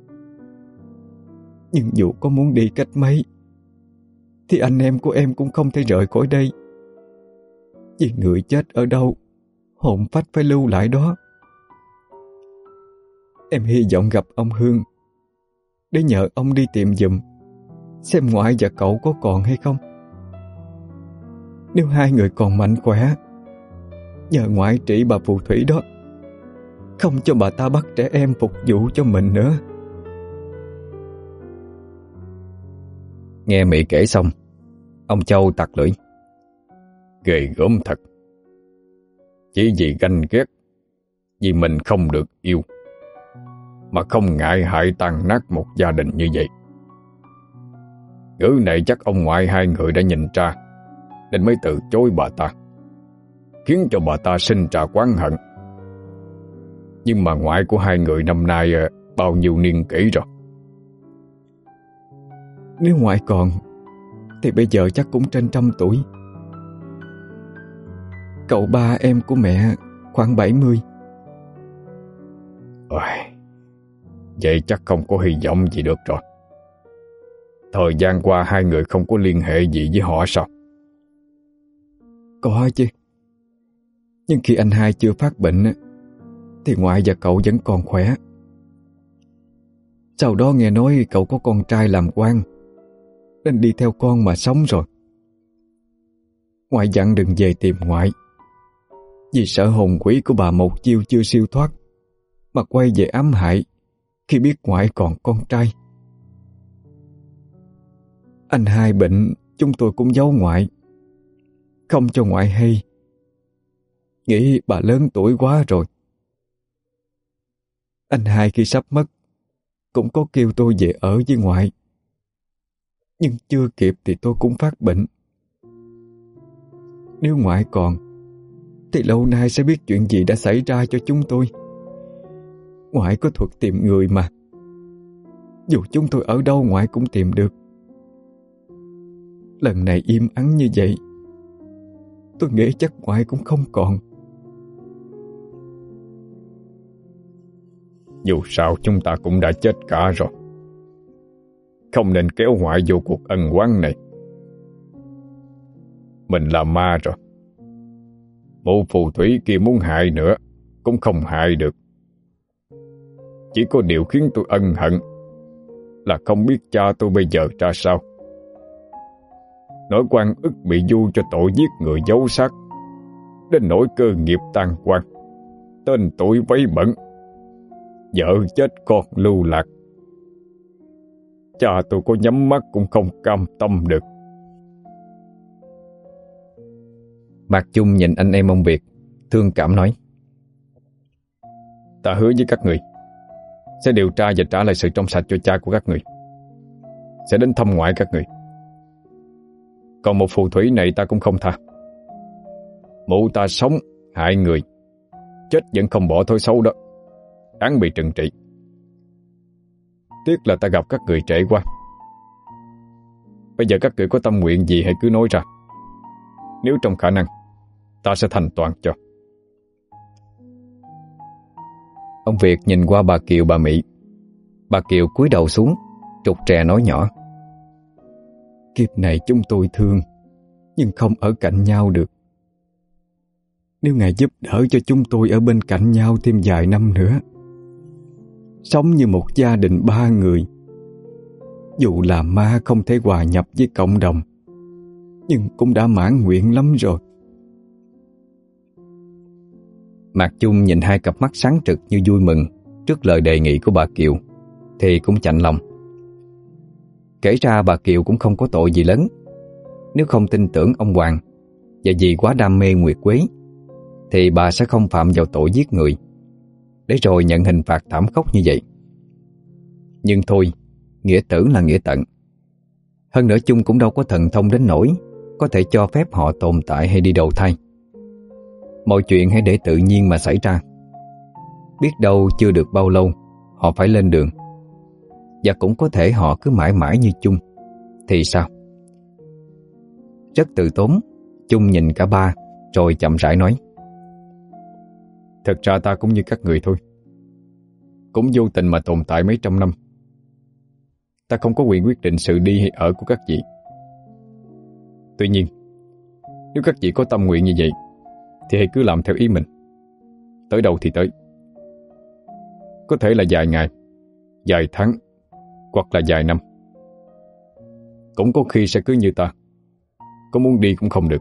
Nhưng dù có muốn đi cách mấy thì anh em của em cũng không thể rời khỏi đây. Vì người chết ở đâu, hồn phách phải lưu lại đó. Em hy vọng gặp ông Hương để nhờ ông đi tìm giùm, xem ngoại và cậu có còn hay không. Nếu hai người còn mạnh khỏe, nhờ ngoại trị bà phù thủy đó, không cho bà ta bắt trẻ em phục vụ cho mình nữa. Nghe Mỹ kể xong, ông Châu tặc lưỡi: "Ghê gớm thật. Chỉ vì ganh ghét, vì mình không được yêu, mà không ngại hại tan nát một gia đình như vậy. Ngữ này chắc ông ngoại hai người đã nhìn ra, nên mới từ chối bà ta, khiến cho bà ta sinh ra oán hận. Nhưng mà ngoại của hai người năm nay bao nhiêu niên kỷ rồi?" Nếu ngoại còn thì bây giờ chắc cũng trên trăm tuổi. Cậu ba em của mẹ khoảng bảy mươi. Ôi, vậy chắc không có hy vọng gì được rồi. Thời gian qua hai người không có liên hệ gì với họ sao? Có chứ. Nhưng khi anh hai chưa phát bệnh á, thì ngoại và cậu vẫn còn khỏe. Sau đó nghe nói cậu có con trai làm quan, nên đi theo con mà sống rồi. Ngoại dặn đừng về tìm ngoại, vì sợ hồn quỷ của bà Một Chiêu chưa siêu thoát mà quay về ám hại khi biết ngoại còn con trai. Anh hai bệnh, chúng tôi cũng giấu ngoại, không cho ngoại hay, nghĩ bà lớn tuổi quá rồi. Anh hai khi sắp mất cũng có kêu tôi về ở với ngoại, nhưng chưa kịp thì tôi cũng phát bệnh. Nếu ngoại còn thì lâu nay sẽ biết chuyện gì đã xảy ra cho chúng tôi. Ngoại có thuật tìm người mà, dù chúng tôi ở đâu ngoại cũng tìm được. Lần này im ắng như vậy, tôi nghĩ chắc ngoại cũng không còn. Dù sao chúng ta cũng đã chết cả rồi, không nên kéo ngoại vô cuộc ân oán này. Mình là ma rồi, mụ phù thủy kia muốn hại nữa cũng không hại được. Chỉ có điều khiến tôi ân hận là không biết cha tôi bây giờ ra sao. Nỗi oan ức bị du cho tội giết người giấu xác, đến nỗi cơ nghiệp tan quan, tên tuổi vấy bẩn, vợ chết con lưu lạc. Cha tôi có nhắm mắt cũng không cam tâm được. Mạc Chung nhìn anh em ông Việt, thương cảm nói: Ta hứa với các người sẽ điều tra và trả lại sự trong sạch cho cha của các người, sẽ đến thăm ngoại các người. Còn một phù thủy này ta cũng không tha. Mụ ta sống hại người, chết vẫn không bỏ thói xấu đó, đáng bị trừng trị. Tiếc là ta gặp các người trễ quá. Bây giờ các người có tâm nguyện gì hãy cứ nói ra, nếu trong khả năng ta sẽ thành toàn cho. Ông Việt nhìn qua bà Kiều bà Mỹ. Bà Kiều cúi đầu xuống, trục trè nói nhỏ: Kiếp này chúng tôi thương, nhưng không ở cạnh nhau được. Nếu Ngài giúp đỡ cho chúng tôi ở bên cạnh nhau thêm vài năm nữa, sống như một gia đình ba người, dù là ma không thể hòa nhập với cộng đồng, nhưng cũng đã mãn nguyện lắm rồi. Mạc Chung nhìn hai cặp mắt sáng trực như vui mừng trước lời đề nghị của bà Kiều thì cũng chạnh lòng. Kể ra bà Kiều cũng không có tội gì lớn. Nếu không tin tưởng ông Hoàng và vì quá đam mê Nguyệt Quế thì bà sẽ không phạm vào tội giết người, để rồi nhận hình phạt thảm khốc như vậy. Nhưng thôi, nghĩa tử là nghĩa tận. Hơn nữa Chung cũng đâu có thần thông đến nỗi có thể cho phép họ tồn tại hay đi đầu thai. Mọi chuyện hãy để tự nhiên mà xảy ra. Biết đâu chưa được bao lâu họ phải lên đường, và cũng có thể họ cứ mãi mãi như Chung thì sao? Rất từ tốn, Chung nhìn cả ba rồi chậm rãi nói: Thật ra ta cũng như các người thôi, cũng vô tình mà tồn tại mấy trăm năm. Ta không có quyền quyết định sự đi hay ở của các vị. Tuy nhiên, nếu các vị có tâm nguyện như vậy thì hãy cứ làm theo ý mình. Tới đâu thì tới. Có thể là vài ngày, vài tháng, hoặc là vài năm. Cũng có khi sẽ cứ như ta, có muốn đi cũng không được.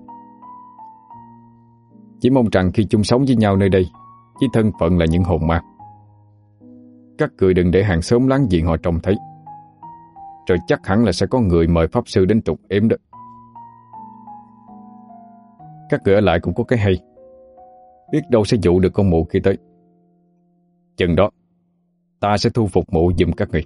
Chỉ mong rằng khi chung sống với nhau nơi đây, với thân phận là những hồn ma, các người đừng để hàng xóm láng giềng họ trông thấy, rồi chắc hẳn là sẽ có người mời pháp sư đến trục ếm đó. Các người ở lại cũng có cái hay, biết đâu sẽ dụ được con mụ khi tới. Chừng đó ta sẽ thu phục mụ giùm các người.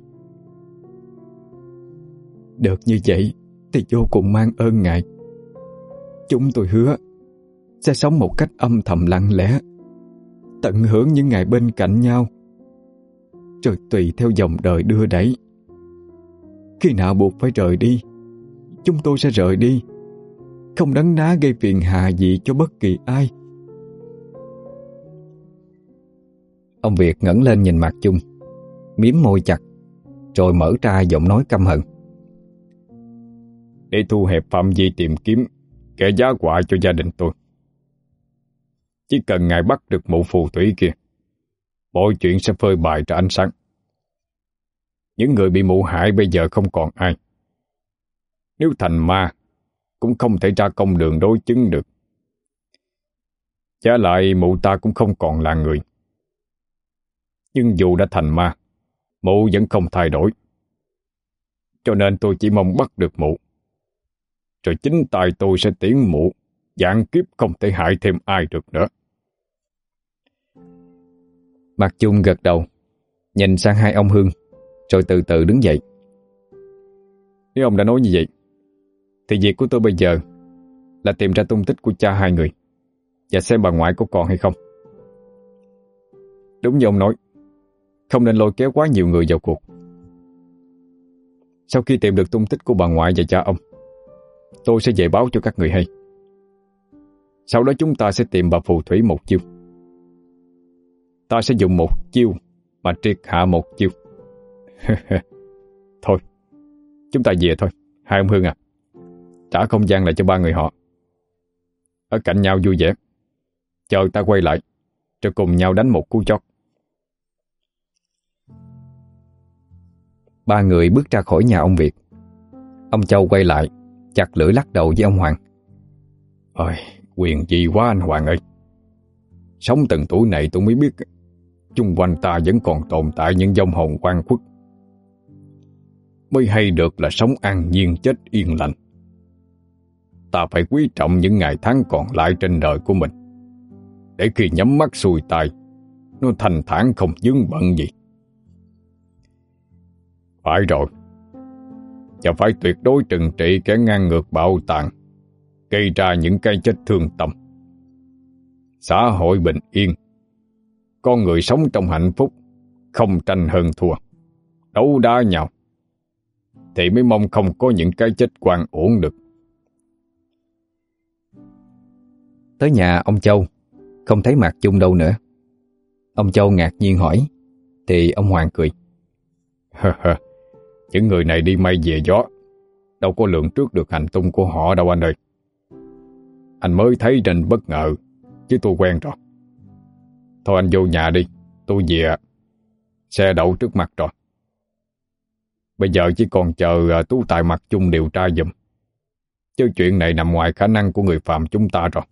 Được như vậy thì vô cùng mang ơn Ngài. Chúng tôi hứa sẽ sống một cách âm thầm lặng lẽ, tận hưởng những ngày bên cạnh nhau, rồi tùy theo dòng đời đưa đẩy. Khi nào buộc phải rời đi, chúng tôi sẽ rời đi, không đắn đá gây phiền hà gì cho bất kỳ ai. Ông Việt ngẩng lên nhìn Mạc Chung, mím môi chặt, rồi mở ra giọng nói căm hận: để thu hẹp phạm vi tìm kiếm kẻ giá họa cho gia đình tôi. Chỉ cần ngài bắt được mụ phù thủy kia, mọi chuyện sẽ phơi bày ra ánh sáng. Những người bị mụ hại bây giờ không còn ai. Nếu thành ma, cũng không thể ra công đường đối chứng được. Trả lại mụ ta cũng không còn là người. Nhưng dù đã thành ma, mụ vẫn không thay đổi. Cho nên tôi chỉ mong bắt được mụ, rồi chính tay tôi sẽ tiễn mụ vạn kiếp không thể hại thêm ai được nữa. Mạc Chung gật đầu, nhìn sang hai ông Hương, rồi từ từ đứng dậy. Nếu ông đã nói như vậy, thì việc của tôi bây giờ là tìm ra tung tích của cha hai người và xem bà ngoại có còn hay không. Đúng như ông nói, không nên lôi kéo quá nhiều người vào cuộc. Sau khi tìm được tung tích của bà ngoại và cha ông, tôi sẽ về báo cho các người hay. Sau đó chúng ta sẽ tìm bà phù thủy một chiêu. Ta sẽ dùng một chiêu mà triệt hạ một chiêu. Thôi, chúng ta về thôi, hai ông Hương à. Trả không gian lại cho ba người họ. Ở cạnh nhau vui vẻ. Chờ ta quay lại, rồi cùng nhau đánh một cú chót. Ba người bước ra khỏi nhà ông Việt. Ông Châu quay lại, chặt lưỡi lắc đầu với ông Hoàng. Ôi, quyền gì quá anh Hoàng ơi. Sống từng tuổi này tôi mới biết chung quanh ta vẫn còn tồn tại những vong hồn oan khuất. Mới hay được là sống an nhiên chết yên lành. Ta phải quý trọng những ngày tháng còn lại trên đời của mình, để khi nhắm mắt xuôi tay, nó thanh thản không vướng bận gì. Phải rồi, và phải tuyệt đối trừng trị kẻ ngang ngược bạo tàn, gây ra những cái chết thương tâm. Xã hội bình yên, con người sống trong hạnh phúc, không tranh hơn thua, đấu đá nhau, thì mới mong không có những cái chết oan uổng được. Tới nhà ông Châu, không thấy Mạc Chung đâu nữa. Ông Châu ngạc nhiên hỏi, thì ông Hoàng cười. Những người này đi may về gió, đâu có lường trước được hành tung của họ đâu anh ơi. Anh mới thấy nên bất ngờ, chứ tôi quen rồi. Thôi anh vô nhà đi, tôi về. Xe đậu trước mặt rồi. Bây giờ chỉ còn chờ Tú Tài Mạc Chung điều tra giùm, chứ chuyện này nằm ngoài khả năng của người phàm chúng ta rồi.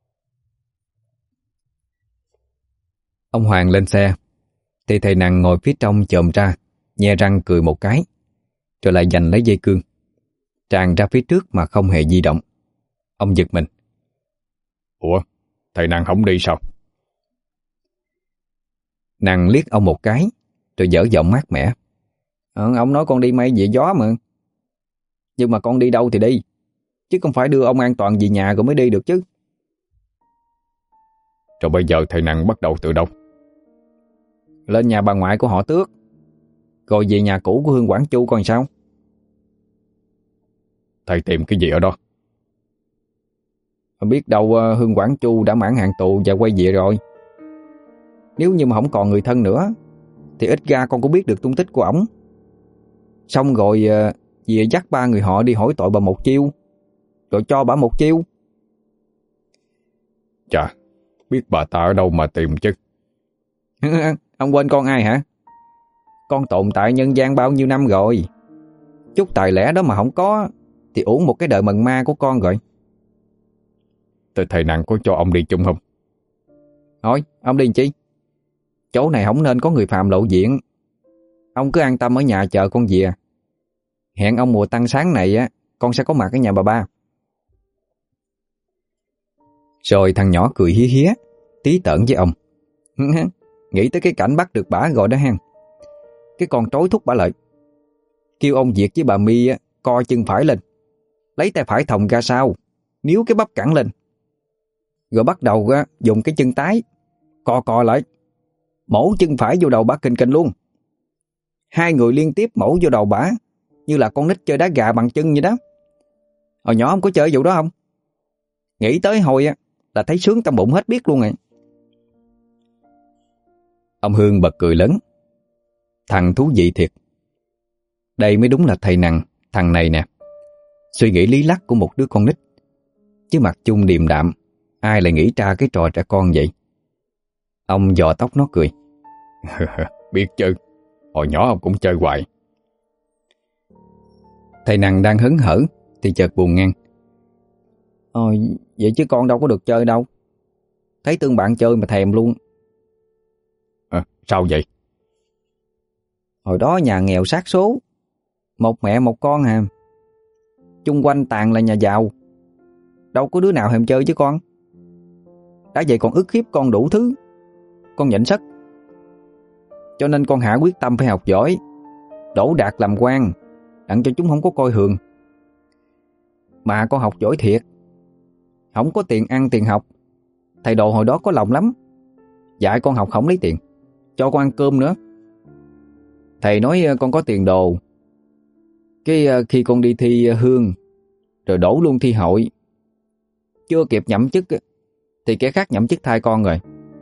Ông Hoàng lên xe, thì thầy Nằng ngồi phía trong chồm ra, nhe răng cười một cái, rồi lại giành lấy dây cương, tràn ra phía trước mà không hề di động. Ông giật mình. Ủa, thầy Nằng không đi sao? Nằng liếc ông một cái, rồi dở giọng mát mẻ. Ờ, ông nói con đi may về gió mà. Nhưng mà con đi đâu thì đi, chứ không phải đưa ông an toàn về nhà rồi mới đi được chứ. Rồi bây giờ thầy Nằng bắt đầu từ đâu? Lên nhà bà ngoại của họ Tước, rồi về nhà cũ của Hương Quảng Chu còn sao? Thầy tìm cái gì ở đó? Biết đâu Hương Quảng Chu đã mãn hạn tù và quay về rồi. Nếu như mà không còn người thân nữa, thì ít ra con cũng biết được tung tích của ổng. Xong rồi về dắt ba người họ đi hỏi tội bà một chiêu, rồi cho bà một chiêu. Chà, biết bà ta ở đâu mà tìm chứ. Ông quên con ai hả? Con tồn tại nhân gian bao nhiêu năm rồi. Chút tài lẻ đó mà không có, thì uổng một cái đời mần ma của con rồi. Từ thầy Nằng có cho ông đi chung không? Thôi, ông đi làm chi? Chỗ này không nên có người phàm lộ diện. Ông cứ an tâm ở nhà chờ con về. Hẹn ông mùa tăng sáng này á, con sẽ có mặt ở nhà bà ba. Rồi thằng nhỏ cười hía hía, tí tởn với ông. Nghĩ tới cái cảnh bắt được bả rồi đó hang. Cái con trối thúc bả lại. Kêu ông Việt với bà My á, co chân phải lên, lấy tay phải thòng ra sau, níu cái bắp cẳng lên. Rồi bắt đầu á, dùng cái chân tái co co lại, mổ chân phải vô đầu bả kình kình luôn. Hai người liên tiếp mổ vô đầu bả, như là con nít chơi đá gà bằng chân vậy đó. Hồi nhỏ ông có chơi vụ đó không? Nghĩ tới hồi á, là thấy sướng trong bụng hết biết luôn rồi. Ông Hương bật cười lớn. Thằng thú vị thiệt. Đây mới đúng là thầy Nằng, thằng này nè. Suy nghĩ lý lắc của một đứa con nít, chứ mặt chung điềm đạm, ai lại nghĩ ra cái trò trẻ con vậy? Ông giò tóc nó cười. Biết chứ, hồi nhỏ ông cũng chơi hoài. Thầy Nằng đang hớn hở thì chợt buồn ngang. Ôi, vậy chứ con đâu có được chơi đâu. Thấy tương bạn chơi mà thèm luôn. À, sao vậy? Hồi đó nhà nghèo sát số, một mẹ một con hà. Chung quanh toàn là nhà giàu, đâu có đứa nào thèm chơi chứ con. Đã vậy còn ức hiếp con đủ thứ, con nhịn sức. Cho nên con Hạ quyết tâm phải học giỏi, đỗ đạt làm quan, đặng cho chúng không có coi thường. Mà con học giỏi thiệt, không có tiền ăn tiền học. Thầy đồ hồi đó có lòng lắm, dạy con học không lấy tiền, cho con ăn cơm nữa. Thầy nói con có tiền đồ, cái khi con đi thi hương rồi đổ luôn thi hội, chưa kịp nhậm chức thì kẻ khác nhậm chức thay con rồi.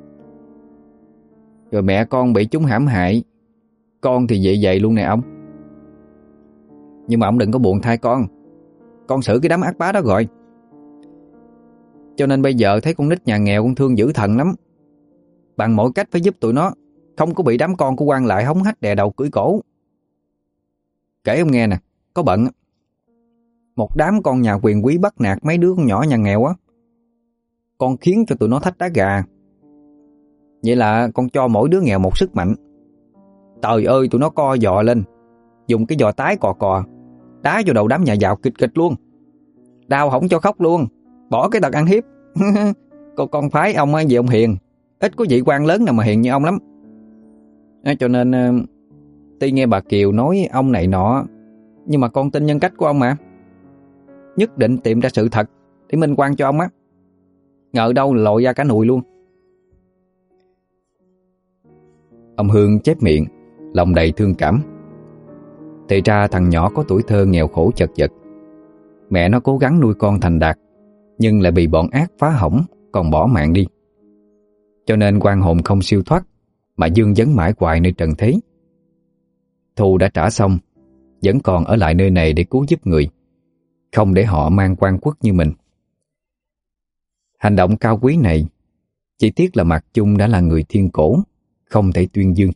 Rồi mẹ con bị chúng hãm hại, con thì vậy vậy luôn nè ông. Nhưng mà ông đừng có buồn thay con, con xử cái đám ác bá đó rồi. Cho nên bây giờ thấy con nít nhà nghèo con thương dữ thần lắm, bằng mọi cách phải giúp tụi nó không có bị đám con của quan lại hống hách đè đầu cưỡi cổ. Kể ông nghe nè, có bận một đám con nhà quyền quý bắt nạt mấy đứa con nhỏ nhà nghèo á, con khiến cho tụi nó thách đá gà. Vậy là con cho mỗi đứa nghèo một sức mạnh. Trời ơi, tụi nó co giò lên, dùng cái giò tái cò cò đá vô đầu đám nhà giàu kịch kịch luôn. Đau không cho khóc luôn, bỏ cái tật ăn hiếp. Con con phái ông về ông hiền, ít có vị quan lớn nào mà hiền như ông lắm. Cho nên tuy nghe bà Kiều nói ông này nọ, nhưng mà con tin nhân cách của ông mà. Nhất định tìm ra sự thật để minh oan cho ông á. Ngờ đâu lội ra cả nùi luôn. Ông Hương chép miệng, lòng đầy thương cảm. Thì ra thằng nhỏ có tuổi thơ nghèo khổ chật vật. Mẹ nó cố gắng nuôi con thành đạt, nhưng lại bị bọn ác phá hỏng, còn bỏ mạng đi. Cho nên oan hồn không siêu thoát, mà dương vấn mãi hoài nơi trần thế. Thù đã trả xong, vẫn còn ở lại nơi này để cứu giúp người, không để họ mang quan quốc như mình. Hành động cao quý này, chỉ tiếc là Mạc Chung đã là người thiên cổ, không thể tuyên dương.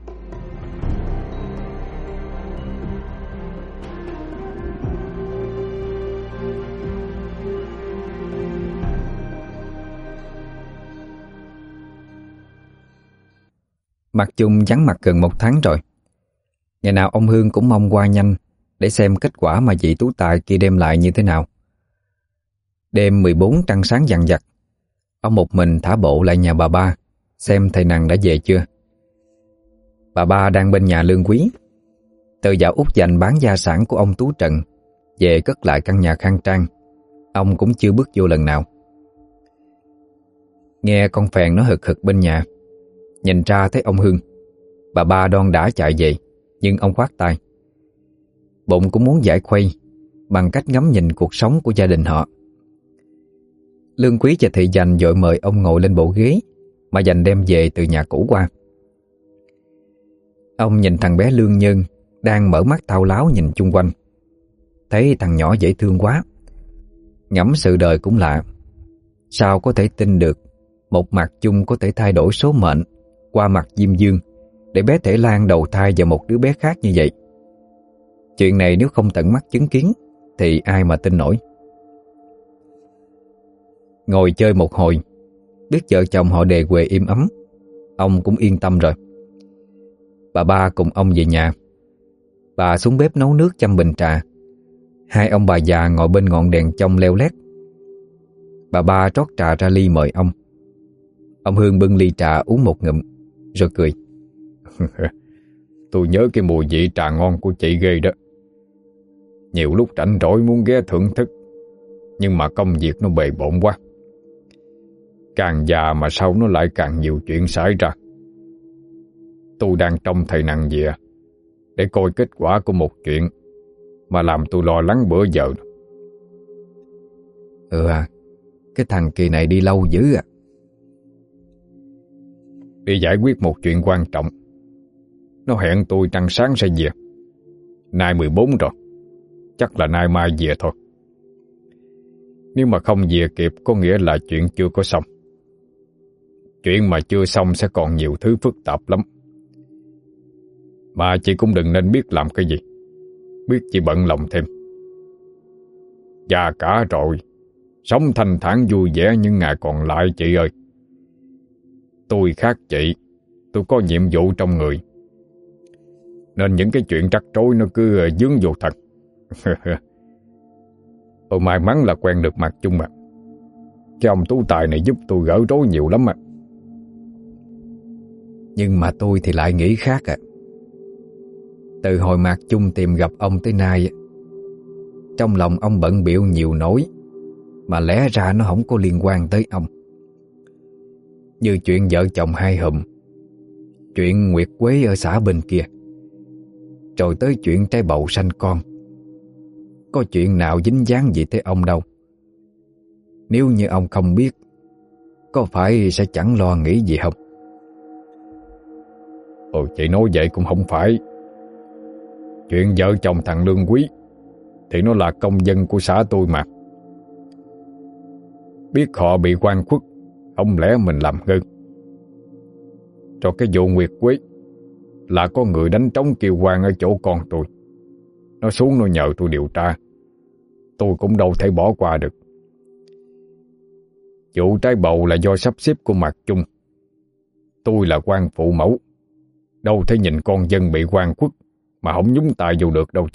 Mạc Chung vắng mặt gần một tháng rồi. Ngày nào ông Hương cũng mong qua nhanh để xem kết quả mà vị tú tài kia đem lại như thế nào. Đêm mười bốn trăng sáng vằng vặc, ông một mình thả bộ lại nhà bà ba xem thầy Nằng đã về chưa. Bà ba đang bên nhà Lương Quý. Từ dạo út dành bán gia sản của ông Tú Trần về cất lại căn nhà khang trang, ông cũng chưa bước vô lần nào. Nghe con phèn nó hực hực bên nhà, nhìn ra thấy ông Hương, bà ba đon đả chạy về, nhưng ông khoát tay. Bụng cũng muốn giải khuây bằng cách ngắm nhìn cuộc sống của gia đình họ. Lương Quý và thị Dành vội mời ông ngồi lên bộ ghế mà Dành đem về từ nhà cũ qua. Ông nhìn thằng bé Lương Nhân đang mở mắt thao láo nhìn chung quanh, thấy thằng nhỏ dễ thương quá. Ngẫm sự đời cũng lạ, sao có thể tin được một Mạc Chung có thể thay đổi số mệnh qua mặt Diêm Dương để bé Thể Lan đầu thai vào một đứa bé khác như vậy. Chuyện này nếu không tận mắt chứng kiến thì ai mà tin nổi. Ngồi chơi một hồi, biết vợ chồng họ đề huề im ấm, ông cũng yên tâm rồi. Bà ba cùng ông về nhà. Bà xuống bếp nấu nước chăm bình trà. Hai ông bà già ngồi bên ngọn đèn chông leo lét. Bà ba trót trà ra ly mời ông. Ông Hương bưng ly trà uống một ngụm rồi cười. Tôi nhớ cái mùi vị trà ngon của chị ghê đó. Nhiều lúc rảnh rỗi muốn ghé thưởng thức, nhưng mà công việc nó bề bộn quá. Càng già mà sau nó lại càng nhiều chuyện xảy ra. Tôi đang trông thầy Nằng về để coi kết quả của một chuyện mà làm tôi lo lắng bữa giờ. Ừ à, cái thằng kỳ này đi lâu dữ à. Đi giải quyết một chuyện quan trọng. Nó hẹn tôi trăng sáng sẽ về. Nay mười bốn rồi, chắc là nay mai về thôi. Nếu mà không về kịp có nghĩa là chuyện chưa có xong. Chuyện mà chưa xong sẽ còn nhiều thứ phức tạp lắm. Mà chị cũng đừng nên biết làm cái gì, biết chị bận lòng thêm. Già cả rồi, sống thanh thản vui vẻ những ngày còn lại chị ơi. Tôi khác chị, tôi có nhiệm vụ trong người, nên những cái chuyện rắc rối nó cứ dướng vô thật. Tôi may mắn là quen được Mạc Chung mà. Cái ông tú tài này giúp tôi gỡ rối nhiều lắm mà. Nhưng mà tôi thì lại nghĩ khác à. Từ hồi Mạc Chung tìm gặp ông tới nay, trong lòng ông bận bịu nhiều nỗi mà lẽ ra nó không có liên quan tới ông. Như chuyện vợ chồng hai hùm, chuyện Nguyệt Quế ở xã bên kia, rồi tới chuyện trái bầu sanh con. Có chuyện nào dính dáng gì tới ông đâu. Nếu như ông không biết, có phải sẽ chẳng lo nghĩ gì không? Ừ, chị nói vậy cũng không phải. Chuyện vợ chồng thằng Lương Quý thì nó là công dân của xã tôi mà. Biết họ bị oan khuất, không lẽ mình làm ngơ. Cho cái vụ Nguyệt Quế là có người đánh trống kêu oan ở chỗ con tôi. Nó xuống nó nhờ tôi điều tra, tôi cũng đâu thể bỏ qua được. Vụ trái bầu là do sắp xếp của Mạc Chung. Tôi là quan phụ mẫu, đâu thể nhìn con dân bị oan khuất mà không nhúng tay vô được đâu chị.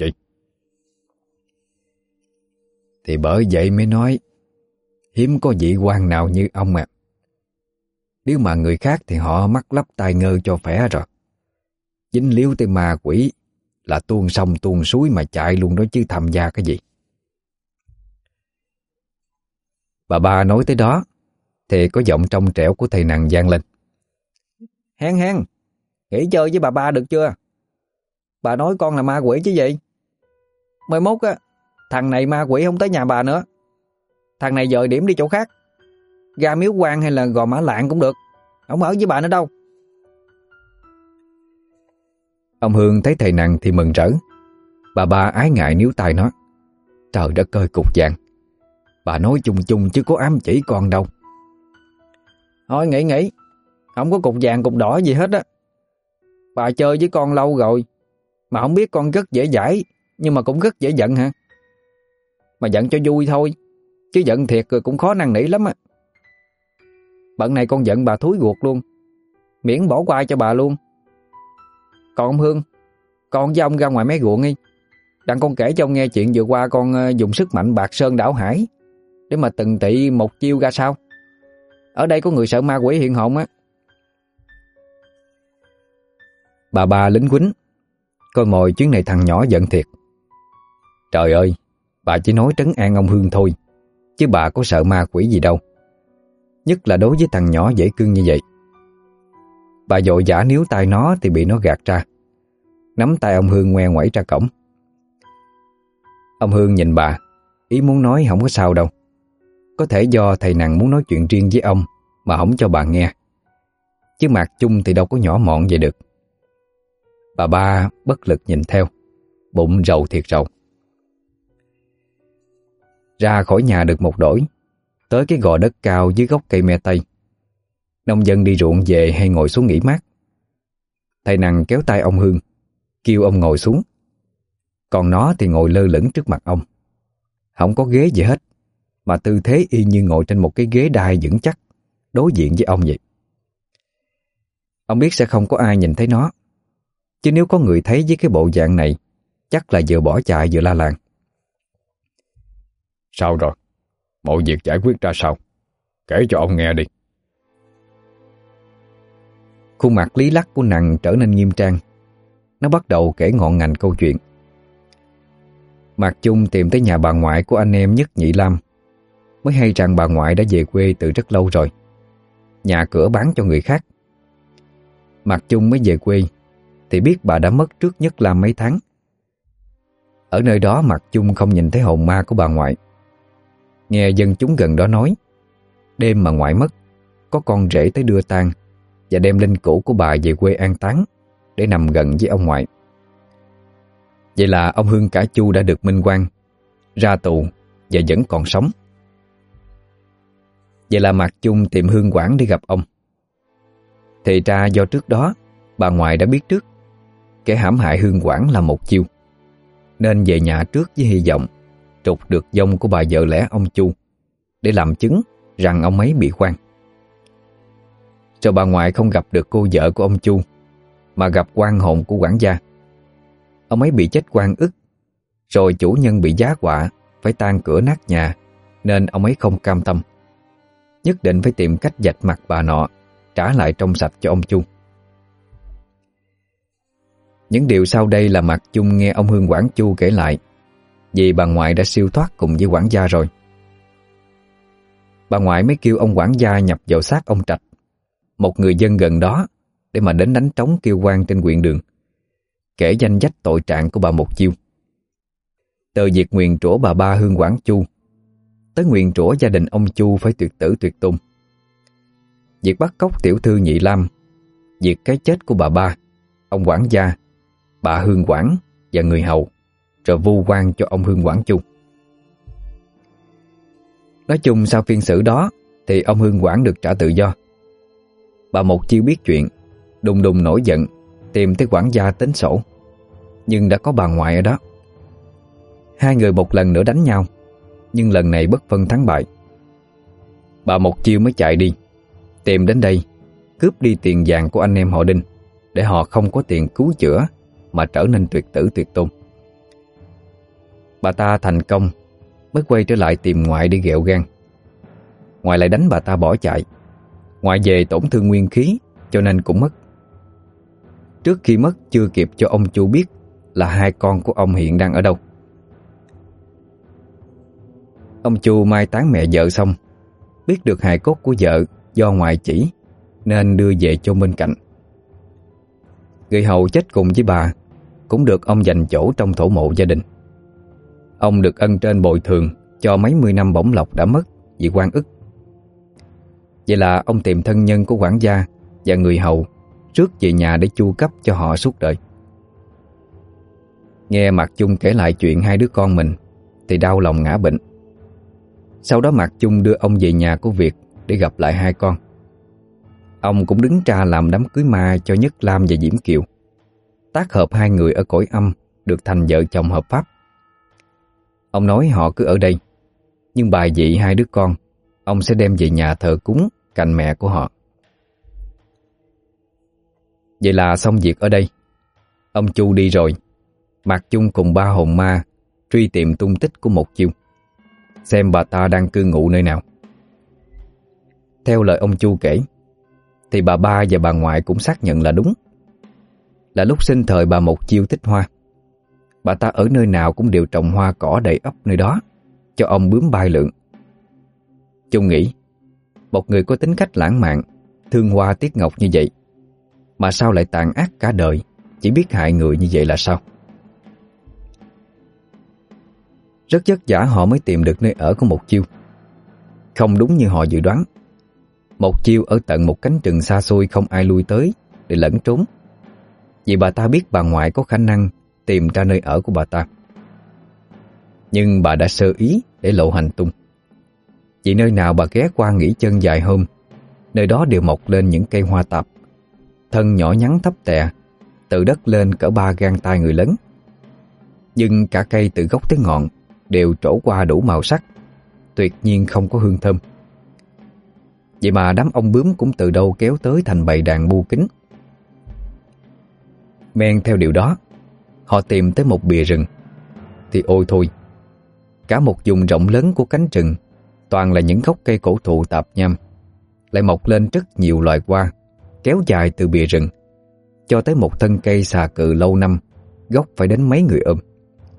Thì bởi vậy mới nói hiếm có vị quan nào như ông à. Nếu mà người khác thì họ mắc lấp tai ngơ cho khỏe rồi. Dính líu tới ma quỷ là tuôn sông tuôn suối mà chạy luôn đó chứ tham gia cái gì. Bà ba nói tới đó thì có giọng trong trẻo của thầy Nằng vang lên. Hen hen, nghỉ chơi với bà ba được chưa? Bà nói con là ma quỷ chứ gì? Mai mốt á, thằng này ma quỷ không tới nhà bà nữa. Thằng này dời điểm đi chỗ khác, ra Miếu Quan hay là Gò Mã Lạng cũng được, không ở với bà nữa đâu. Ông Hương thấy thầy Nằng thì mừng rỡ. Bà ba ái ngại níu tay nó. Trời đất ơi cục vàng, bà nói chung chung chứ có ám chỉ con đâu. Thôi nghỉ nghỉ, không có cục vàng cục đỏ gì hết á. Bà chơi với con lâu rồi mà không biết con rất dễ dãi, nhưng mà cũng rất dễ giận hả? Mà giận cho vui thôi, chứ giận thiệt rồi cũng khó năn nỉ lắm á. Bận này con giận bà thúi ruột luôn, miễn bỏ qua cho bà luôn. Còn ông Hương, con với ông ra ngoài mé ruộng đi, đặng con kể cho ông nghe chuyện vừa qua con dùng sức mạnh bạc sơn đảo hải để mà từng tị một chiêu ra sao. Ở đây có người sợ ma quỷ hiện hồn á. Bà ba lính quýnh, coi mồi chuyến này thằng nhỏ giận thiệt. Trời ơi, bà chỉ nói trấn an ông Hương thôi, chứ bà có sợ ma quỷ gì đâu. Nhất là đối với thằng nhỏ dễ cưng như vậy. Bà vội vã níu tay nó thì bị nó gạt ra, nắm tay ông Hương ngoe ngoẩy ra cổng. Ông Hương nhìn bà, ý muốn nói không có sao đâu. Có thể do thầy Nằng muốn nói chuyện riêng với ông mà không cho bà nghe, chứ Mạc Chung thì đâu có nhỏ mọn vậy được. Bà ba bất lực nhìn theo, bụng rầu thiệt rầu. Ra khỏi nhà được một đổi, tới cái gò đất cao dưới gốc cây me tây. Nông dân đi ruộng về hay ngồi xuống nghỉ mát. Thầy Nằng kéo tay ông Hương, kêu ông ngồi xuống. Còn nó thì ngồi lơ lửng trước mặt ông, không có ghế gì hết, mà tư thế y như ngồi trên một cái ghế đai vững chắc, đối diện với ông vậy. Ông biết sẽ không có ai nhìn thấy nó, chứ nếu có người thấy với cái bộ dạng này, chắc là vừa bỏ chạy vừa la làng. Sao rồi? Mọi việc giải quyết ra sao? Kể cho ông nghe đi. Khuôn mặt lý lắc của Nằng trở nên nghiêm trang. Nó bắt đầu kể ngọn ngành câu chuyện. Mạc Chung tìm tới nhà bà ngoại của anh em Nhất Nhị Lam, mới hay rằng bà ngoại đã về quê từ rất lâu rồi, nhà cửa bán cho người khác. Mạc Chung mới về quê thì biết bà đã mất trước Nhất Lam mấy tháng. Ở nơi đó Mạc Chung không nhìn thấy hồn ma của bà ngoại. Nghe dân chúng gần đó nói, đêm mà ngoại mất, có con rể tới đưa tang và đem linh cữu của bà về quê an táng để nằm gần với ông ngoại. Vậy là ông Hương cả Chu đã được minh oan, ra tù và vẫn còn sống. Vậy là Mạc Chung tìm Hương Quảng để gặp ông. Thì ra do trước đó bà ngoại đã biết trước kẻ hãm hại Hương Quảng là một Chiêu, nên về nhà trước với hy vọng trục được vong của bà vợ lẽ ông Chu để làm chứng rằng ông ấy bị oan. Rồi bà ngoại không gặp được cô vợ của ông Chu, mà gặp oan hồn của quản gia. Ông ấy bị chết oan ức, rồi chủ nhân bị giá họa phải tan cửa nát nhà, nên ông ấy không cam tâm, nhất định phải tìm cách vạch mặt bà nọ, trả lại trong sạch cho ông Chu. Những điều sau đây là Mạc Chung nghe ông Hương Quảng Chu kể lại, vì bà ngoại đã siêu thoát cùng với quản gia rồi. Bà ngoại mới kêu ông quản gia nhập vào xác ông Trạch, một người dân gần đó, để mà đến đánh trống kêu oan trên huyện đường, kể danh sách tội trạng của bà một Chiêu. Từ việc nguyền rủa bà ba Hương Quảng Chu tới nguyền rủa gia đình ông Chu phải tuyệt tử tuyệt tôn, việc bắt cóc tiểu thư Nhị Lam, việc cái chết của bà ba, ông quản gia, bà Hương Quảng và người hầu, rồi vu oan cho ông Hương Quảng Chu. Nói chung sau phiên xử đó thì ông Hương Quảng được trả tự do. Bà một Chiêu biết chuyện, đùng đùng nổi giận, tìm tới quản gia tính sổ, nhưng đã có bà ngoại ở đó. Hai người một lần nữa đánh nhau, nhưng lần này bất phân thắng bại. Bà một Chiêu mới chạy đi, tìm đến đây, cướp đi tiền vàng của anh em họ Đinh, để họ không có tiền cứu chữa mà trở nên tuyệt tử tuyệt tôn. Bà ta thành công mới quay trở lại tìm ngoại để ghẹo gan. Ngoại lại đánh bà ta bỏ chạy. Ngoại về tổn thương nguyên khí, cho nên cũng mất. Trước khi mất chưa kịp cho ông Chu biết là hai con của ông hiện đang ở đâu. Ông Chu mai táng mẹ vợ xong, biết được hài cốt của vợ do ngoại chỉ, nên đưa về chôn bên cạnh. Người hầu chết cùng với bà cũng được ông dành chỗ trong thổ mộ gia đình. Ông được ân trên bồi thường cho mấy mươi năm bổng lộc đã mất vì oan ức. Vậy là ông tìm thân nhân của quản gia và người hầu rước về nhà để chu cấp cho họ suốt đời. Nghe Mạc Chung kể lại chuyện hai đứa con mình thì đau lòng ngã bệnh. Sau đó Mạc Chung đưa ông về nhà của Việt để gặp lại hai con. Ông cũng đứng ra làm đám cưới ma cho Nhất Lam và Diễm Kiều, tác hợp hai người ở cõi âm được thành vợ chồng hợp pháp. Ông nói họ cứ ở đây, nhưng bài vị hai đứa con ông sẽ đem về nhà thờ cúng cạnh mẹ của họ. Vậy là xong việc ở đây. Ông Chu đi rồi, Mạc Chung cùng ba hồn ma truy tìm tung tích của một Chiêu, xem bà ta đang cư ngụ nơi nào. Theo lời ông Chu kể thì bà ba và bà ngoại cũng xác nhận là đúng. Là lúc sinh thời bà một Chiêu thích hoa, bà ta ở nơi nào cũng đều trồng hoa cỏ đầy ắp nơi đó, cho ông bướm bay lượn. Chung nghĩ, một người có tính cách lãng mạn, thương hoa tiếc ngọc như vậy, mà sao lại tàn ác cả đời, chỉ biết hại người như vậy là sao? Rất vất vả họ mới tìm được nơi ở của một Chiêu. Không đúng như họ dự đoán, một Chiêu ở tận một cánh rừng xa xôi không ai lui tới để lẫn trốn, vì bà ta biết bà ngoại có khả năng tìm ra nơi ở của bà ta. Nhưng bà đã sơ ý để lộ hành tung. Vì nơi nào bà ghé qua nghỉ chân vài hôm, nơi đó đều mọc lên những cây hoa tạp, thân nhỏ nhắn thấp tè, từ đất lên cỡ ba gang tay người lớn. Nhưng cả cây từ gốc tới ngọn đều trổ qua đủ màu sắc, tuyệt nhiên không có hương thơm. Vậy mà đám ong bướm cũng từ đâu kéo tới thành bầy đàn bu kín. Men theo điều đó, họ tìm tới một bìa rừng. Thì ôi thôi, cả một vùng rộng lớn của cánh rừng toàn là những gốc cây cổ thụ tạp nham, lại mọc lên rất nhiều loài hoa, kéo dài từ bìa rừng cho tới một thân cây xà cừ lâu năm, gốc phải đến mấy người ôm.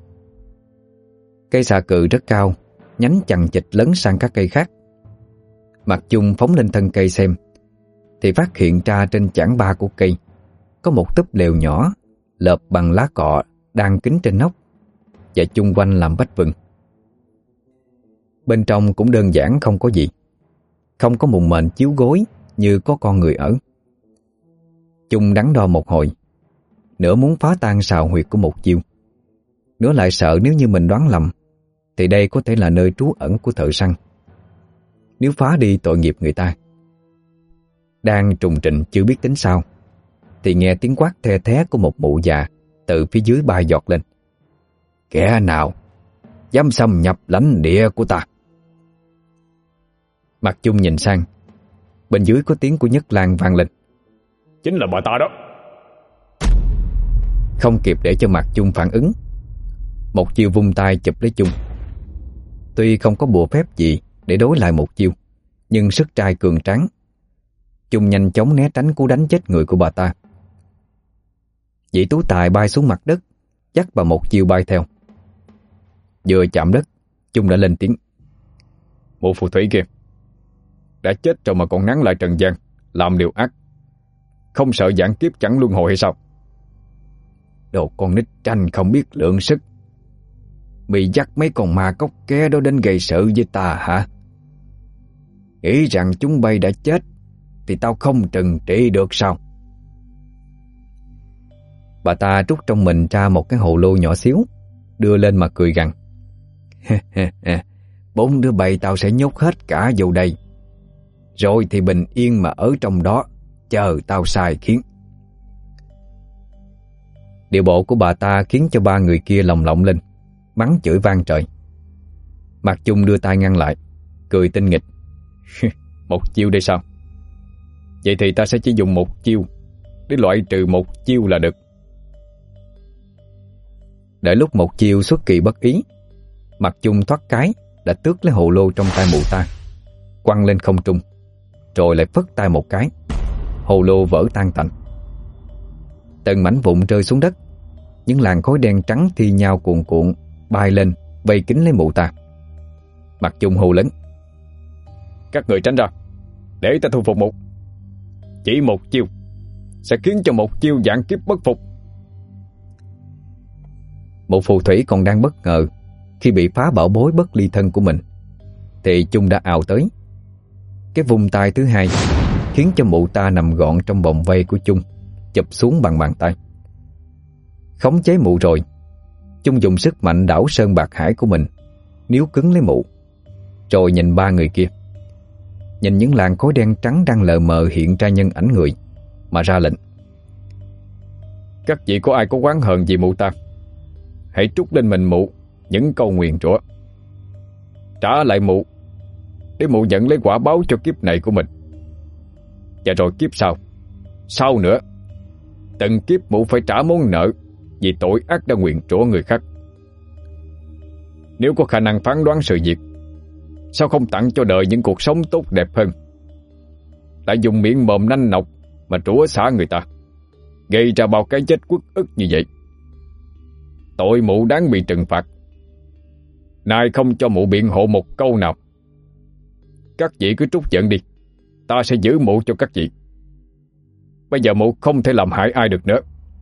Cây xà cừ rất cao, nhánh chằng chịt lấn sang các cây khác. Mạc Chung phóng lên thân cây xem, thì phát hiện ra trên chảng ba của cây có một túp lều nhỏ lợp bằng lá cọ đang kín trên nóc, và chung quanh làm vách vừng. Bên trong cũng đơn giản không có gì, không có mùng mền chiếu gối như có con người ở. Chung đắn đo một hồi, nửa muốn phá tan sào huyệt của một Chiêu, nửa lại sợ nếu như mình đoán lầm thì đây có thể là nơi trú ẩn của thợ săn. nếu phá đi tội nghiệp người ta. Đang trùng trịnh chưa biết tính sao, thì nghe tiếng quát the thé của một mụ già từ phía dưới bay giọt lên. Kẻ nào dám xâm nhập lãnh địa của ta? Mạc Chung nhìn sang, bên dưới có tiếng của Nhất Lang vang lên. Chính là bà ta đó. Không kịp để cho Mạc Chung phản ứng, một chiêu vung tay chụp lấy Chung. Tuy không có bùa phép gì để đối lại một chiêu, nhưng sức trai cường tráng, Chung nhanh chóng né tránh cú đánh chết người của bà ta. Dĩ Tú Tài bay xuống mặt đất, dắt bà một chiêu bay theo. Vừa chạm đất, Chung đã lên tiếng. Mụ phù thủy kia, đã chết rồi mà còn nán lại trần gian, làm điều ác, không sợ giảng kiếp chẳng luân hồi hay sao? Đồ con nít tranh không biết lượng sức, mày dắt mấy con ma cóc ké đó đến gây sự với ta hả? Nghĩ rằng chúng bay đã chết thì tao không trừng trị được sao? Bà ta trút trong mình ra một cái hồ lô nhỏ xíu, đưa lên mà cười gằn. Bốn đứa bay tao sẽ nhốt hết cả vô đây, rồi thì bình yên mà ở trong đó, chờ tao sai khiến. Điệu bộ của bà ta khiến cho ba người kia lồng lộng lên, mắng chửi vang trời. Mạc Chung đưa tay ngăn lại, cười tinh nghịch. Một chiêu đây sao? Vậy thì ta sẽ chỉ dùng một chiêu để loại trừ một chiêu là được. Đợi lúc một chiêu xuất kỳ bất ý, Mạc Chung thoát cái đã tước lấy hồ lô trong tay mụ ta, quăng lên không trung, rồi lại phất tay một cái, hồ lô vỡ tan tành. Từng mảnh vụn rơi xuống đất, những làn khói đen trắng thi nhau cuồn cuộn bay lên vây kín lấy mụ ta. Mạc Chung hô lớn. Các người tránh ra, để ta thu phục mụ. Chỉ một chiêu sẽ khiến cho một chiêu vạn kiếp bất phục. Một phù thủy còn đang bất ngờ khi bị phá bảo bối bất ly thân của mình, thì Chung đã ào tới. Cái vùng tay thứ hai khiến cho mụ ta nằm gọn trong vòng vây của Chung, chụp xuống bằng bàn tay. Khống chế mụ rồi, Chung dùng sức mạnh đảo sơn bạc hải của mình níu cứng lấy mụ, rồi nhìn ba người kia, nhìn những làn khói đen trắng đang lờ mờ hiện ra nhân ảnh người, mà ra lệnh. Các vị có ai có oán hờn gì mụ ta, hãy trút lên mình mụ những câu nguyền rủa, trả lại mụ để mụ nhận lấy quả báo cho kiếp này của mình. Và rồi kiếp sau, sau nữa, từng kiếp mụ phải trả món nợ vì tội ác đã nguyền rủa người khác. Nếu có khả năng phán đoán sự việc, sao không tặng cho đời những cuộc sống tốt đẹp hơn, lại dùng miệng mồm nanh nọc mà rủa xả người ta, gây ra bao cái chết uất ức như vậy? Tội mụ đáng bị trừng phạt. Nay không cho mụ biện hộ một câu nào. Các vị cứ trút giận đi, ta sẽ giữ mụ cho các vị. Bây giờ mụ không thể làm hại ai được nữa.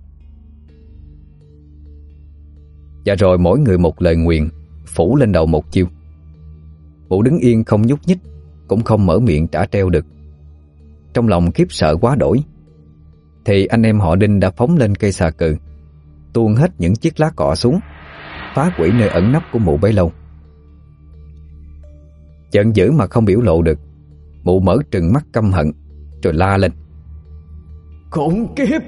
Và rồi mỗi người một lời nguyền phủ lên đầu một chiêu. Mụ đứng yên không nhúc nhích, cũng không mở miệng trả treo được. Trong lòng khiếp sợ quá đổi, thì anh em họ Đinh đã phóng lên cây xà cừ, tuôn hết những chiếc lá cọ xuống, phá hủy nơi ẩn nấp của mụ bấy lâu. Giận dữ mà không biểu lộ được, mụ mở trừng mắt căm hận, rồi la lên. Khốn kiếp!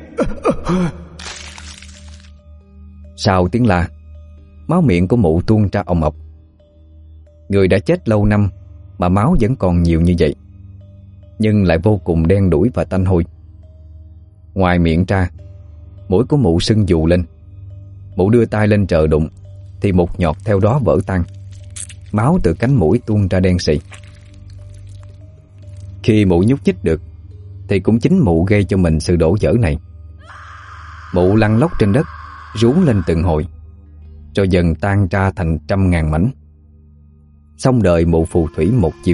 Sau tiếng la, máu miệng của mụ tuôn ra ồng ọc. Người đã chết lâu năm mà máu vẫn còn nhiều như vậy, nhưng lại vô cùng đen đủi và tanh hôi. Ngoài miệng ra, mũi của mụ sưng vù lên. Mụ đưa tay lên trợ đụng, thì một nhọt theo đó vỡ tan, máu từ cánh mũi tuôn ra đen sì. Khi mụ nhúc nhích được, thì cũng chính mụ gây cho mình sự đổ vỡ này. Mụ lăn lóc trên đất, rú lên từng hồi, rồi dần tan ra thành trăm ngàn mảnh. Xong đời mụ phù thủy một chiều.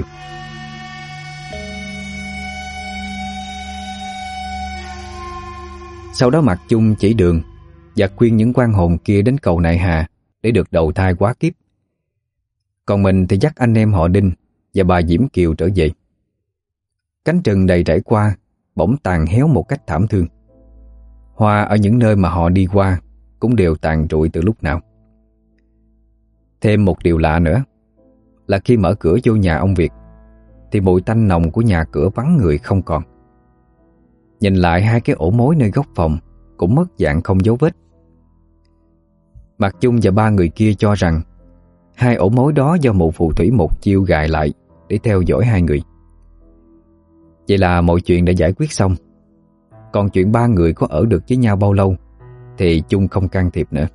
Sau đó Mạc Chung chỉ đường và khuyên những quan hồn kia đến cầu Nại Hà để được đầu thai hóa kiếp. Còn mình thì dắt anh em họ Đinh và bà Diễm Kiều trở về. Cánh rừng đầy rẫy qua bỗng tàn héo một cách thảm thương. Hoa ở những nơi mà họ đi qua cũng đều tàn rụi từ lúc nào. Thêm một điều lạ nữa là khi mở cửa vô nhà ông Việt, thì mùi tanh nồng của nhà cửa vắng người không còn. Nhìn lại hai cái ổ mối nơi góc phòng cũng mất dạng không dấu vết. Mạc Chung và ba người kia cho rằng hai ổ mối đó do mụ phù thủy một chiêu gài lại để theo dõi hai người. Vậy là mọi chuyện đã giải quyết xong. Còn chuyện ba người có ở được với nhau bao lâu thì Chung không can thiệp nữa.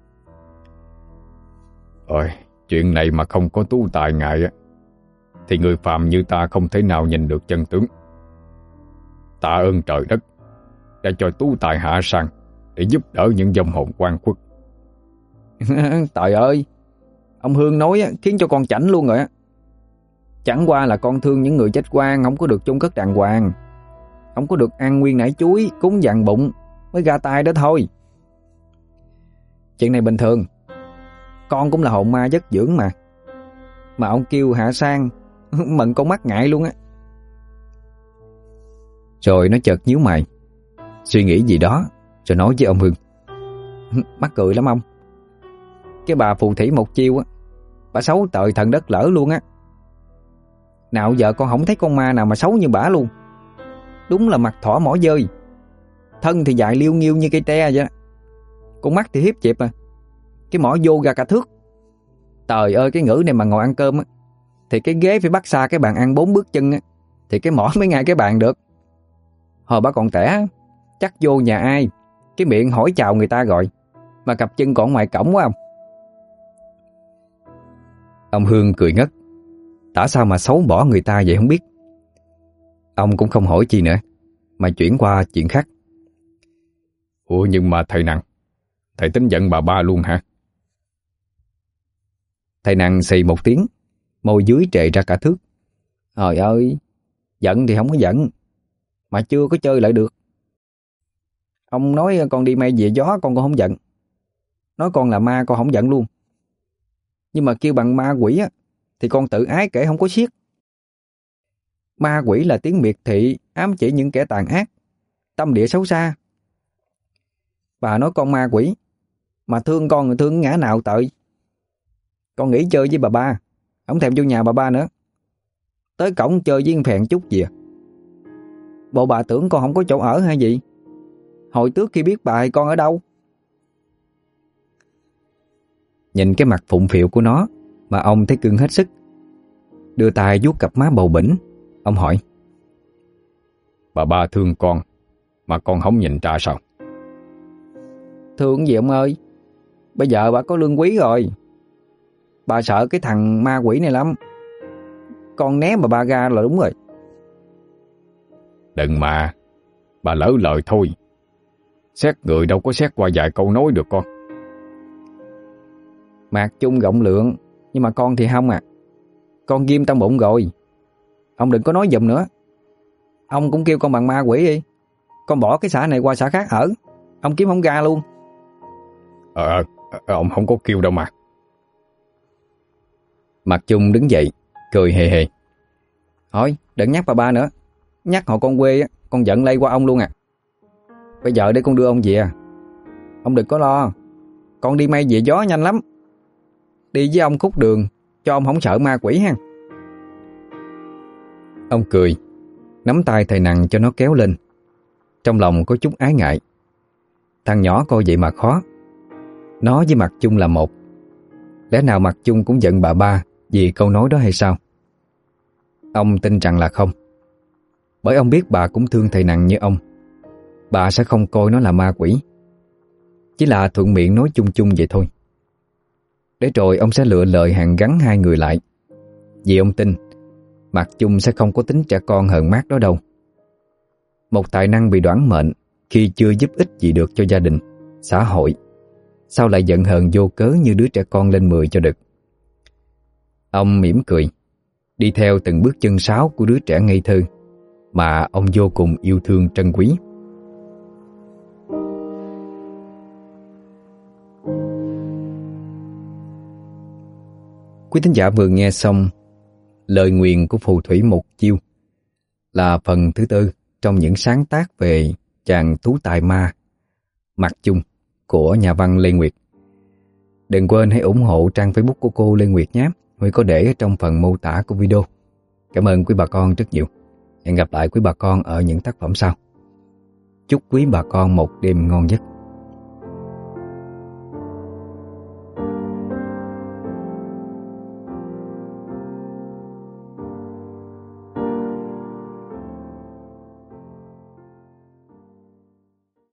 Ôi, chuyện này mà không có tú tài ngại á, thì người phàm như ta không thể nào nhìn được chân tướng. Tạ ơn trời đất đã cho tú tài hạ sang để giúp đỡ những vong hồn oan khuất. Trời ơi, ông Hương nói á, khiến cho con chảnh luôn rồi á. Chẳng qua là con thương những người chết oan không có được chôn cất đàng hoàng, không có được ăn nguyên nải chuối cúng vàng bụng mới ra tay đó thôi. Chuyện này bình thường, con cũng là hồn ma chất dưỡng mà. Mà ông kêu hạ sang mận con mắt ngại luôn á. Rồi nó chợt nhíu mày, suy nghĩ gì đó rồi nói với ông Hương. Mắc cười lắm ông. Cái bà phù thủy một chiêu á, bà xấu tợi thần đất lỡ luôn á. Nào giờ con không thấy con ma nào mà xấu như bả luôn. Đúng là mặt thỏ mỏ dơi, thân thì dài liêu nghiêu như cây tre vậy. Con mắt thì hiếp chẹp à, cái mỏ vô ra cả thước. Trời ơi, cái ngữ này mà ngồi ăn cơm á, thì cái ghế phải bắt xa cái bàn ăn bốn bước chân á, thì cái mỏ mới ngay cái bàn được. Hồi bà còn trẻ, chắc vô nhà ai cái miệng hỏi chào người ta gọi, mà cặp chân còn ngoài cổng quá không. Ông Hương cười ngất. Tả sao mà xấu bỏ người ta vậy không biết. Ông cũng không hỏi chi nữa, mà chuyển qua chuyện khác. Ủa nhưng mà thầy Năng, thầy tính giận bà ba luôn hả? Thầy Năng xì một tiếng, môi dưới trệ ra cả thước. Trời ơi, giận thì không có giận, mà chưa có chơi lại được. Ông nói con đi mây về gió con còn không giận, nói con là ma con không giận luôn. Nhưng mà kêu bằng ma quỷ á thì con tự ái kể không có xiết. Ma quỷ là tiếng miệt thị ám chỉ những kẻ tàn ác, tâm địa xấu xa. Bà nói con ma quỷ mà thương con người thương ngã nào tợi. Con nghỉ chơi với bà ba, không thèm vô nhà bà ba nữa. Tới cổng chơi với phèn chút gì à. Bộ bà tưởng con không có chỗ ở hay gì? Hồi trước khi biết bà thì con ở đâu? Nhìn cái mặt phụng phịu của nó mà ông thấy cưng hết sức. Đưa tay vuốt cặp má bầu bĩnh. Ông hỏi. Bà ba thương con mà con không nhìn ra sao? Thương gì ông ơi, bây giờ bà có lương quý rồi. Bà sợ cái thằng ma quỷ này lắm. Con né bà ba ra là đúng rồi. Đừng mà, bà lỡ lời thôi. Xét người đâu có xét qua vài câu nói được con. Mạc Chung rộng lượng, nhưng mà con thì không à. Con ghim trong bụng rồi. Ông đừng có nói giùm nữa. Ông cũng kêu con bằng ma quỷ đi. Con bỏ cái xã này qua xã khác ở, ông kiếm không ra luôn. Ờ, ờ ông không có kêu đâu mà. Mạc Chung đứng dậy, cười hề hề. Thôi, đừng nhắc bà ba nữa. Nhắc họ con quê, con giận lây qua ông luôn à. Bây giờ để con đưa ông về. Ông đừng có lo, con đi mây về gió nhanh lắm. Đi với ông khúc đường, cho ông không sợ ma quỷ ha. Ông cười, nắm tay thầy Năng cho nó kéo lên. Trong lòng có chút ái ngại. Thằng nhỏ coi vậy mà khó. Nó với Mạc Chung là một. Lẽ nào Mạc Chung cũng giận bà ba vì câu nói đó hay sao? Ông tin rằng là không. Bởi ông biết bà cũng thương thầy Năng như ông. Bà sẽ không coi nó là ma quỷ. Chỉ là thuận miệng nói chung chung vậy thôi. Để rồi ông sẽ lựa lời hàn gắn hai người lại. Vì ông tin Mạc Chung sẽ không có tính trẻ con hờn mát đó đâu. Một tài năng bị đoản mệnh khi chưa giúp ích gì được cho gia đình, xã hội, sao lại giận hờn vô cớ như đứa trẻ con lên mười cho được. Ông mỉm cười, đi theo từng bước chân sáo của đứa trẻ ngây thơ mà ông vô cùng yêu thương trân quý. Quý thính giả vừa nghe xong Lời nguyền của phù thủy một chiêu, là phần thứ tư trong những sáng tác về chàng tú tài ma Mạc Chung của nhà văn Lê Nguyệt. Đừng quên hãy ủng hộ trang Facebook của cô Lê Nguyệt nhé. Huy có để ở trong phần mô tả của video. Cảm ơn quý bà con rất nhiều. Hẹn gặp lại quý bà con ở những tác phẩm sau. Chúc quý bà con một đêm ngon giấc.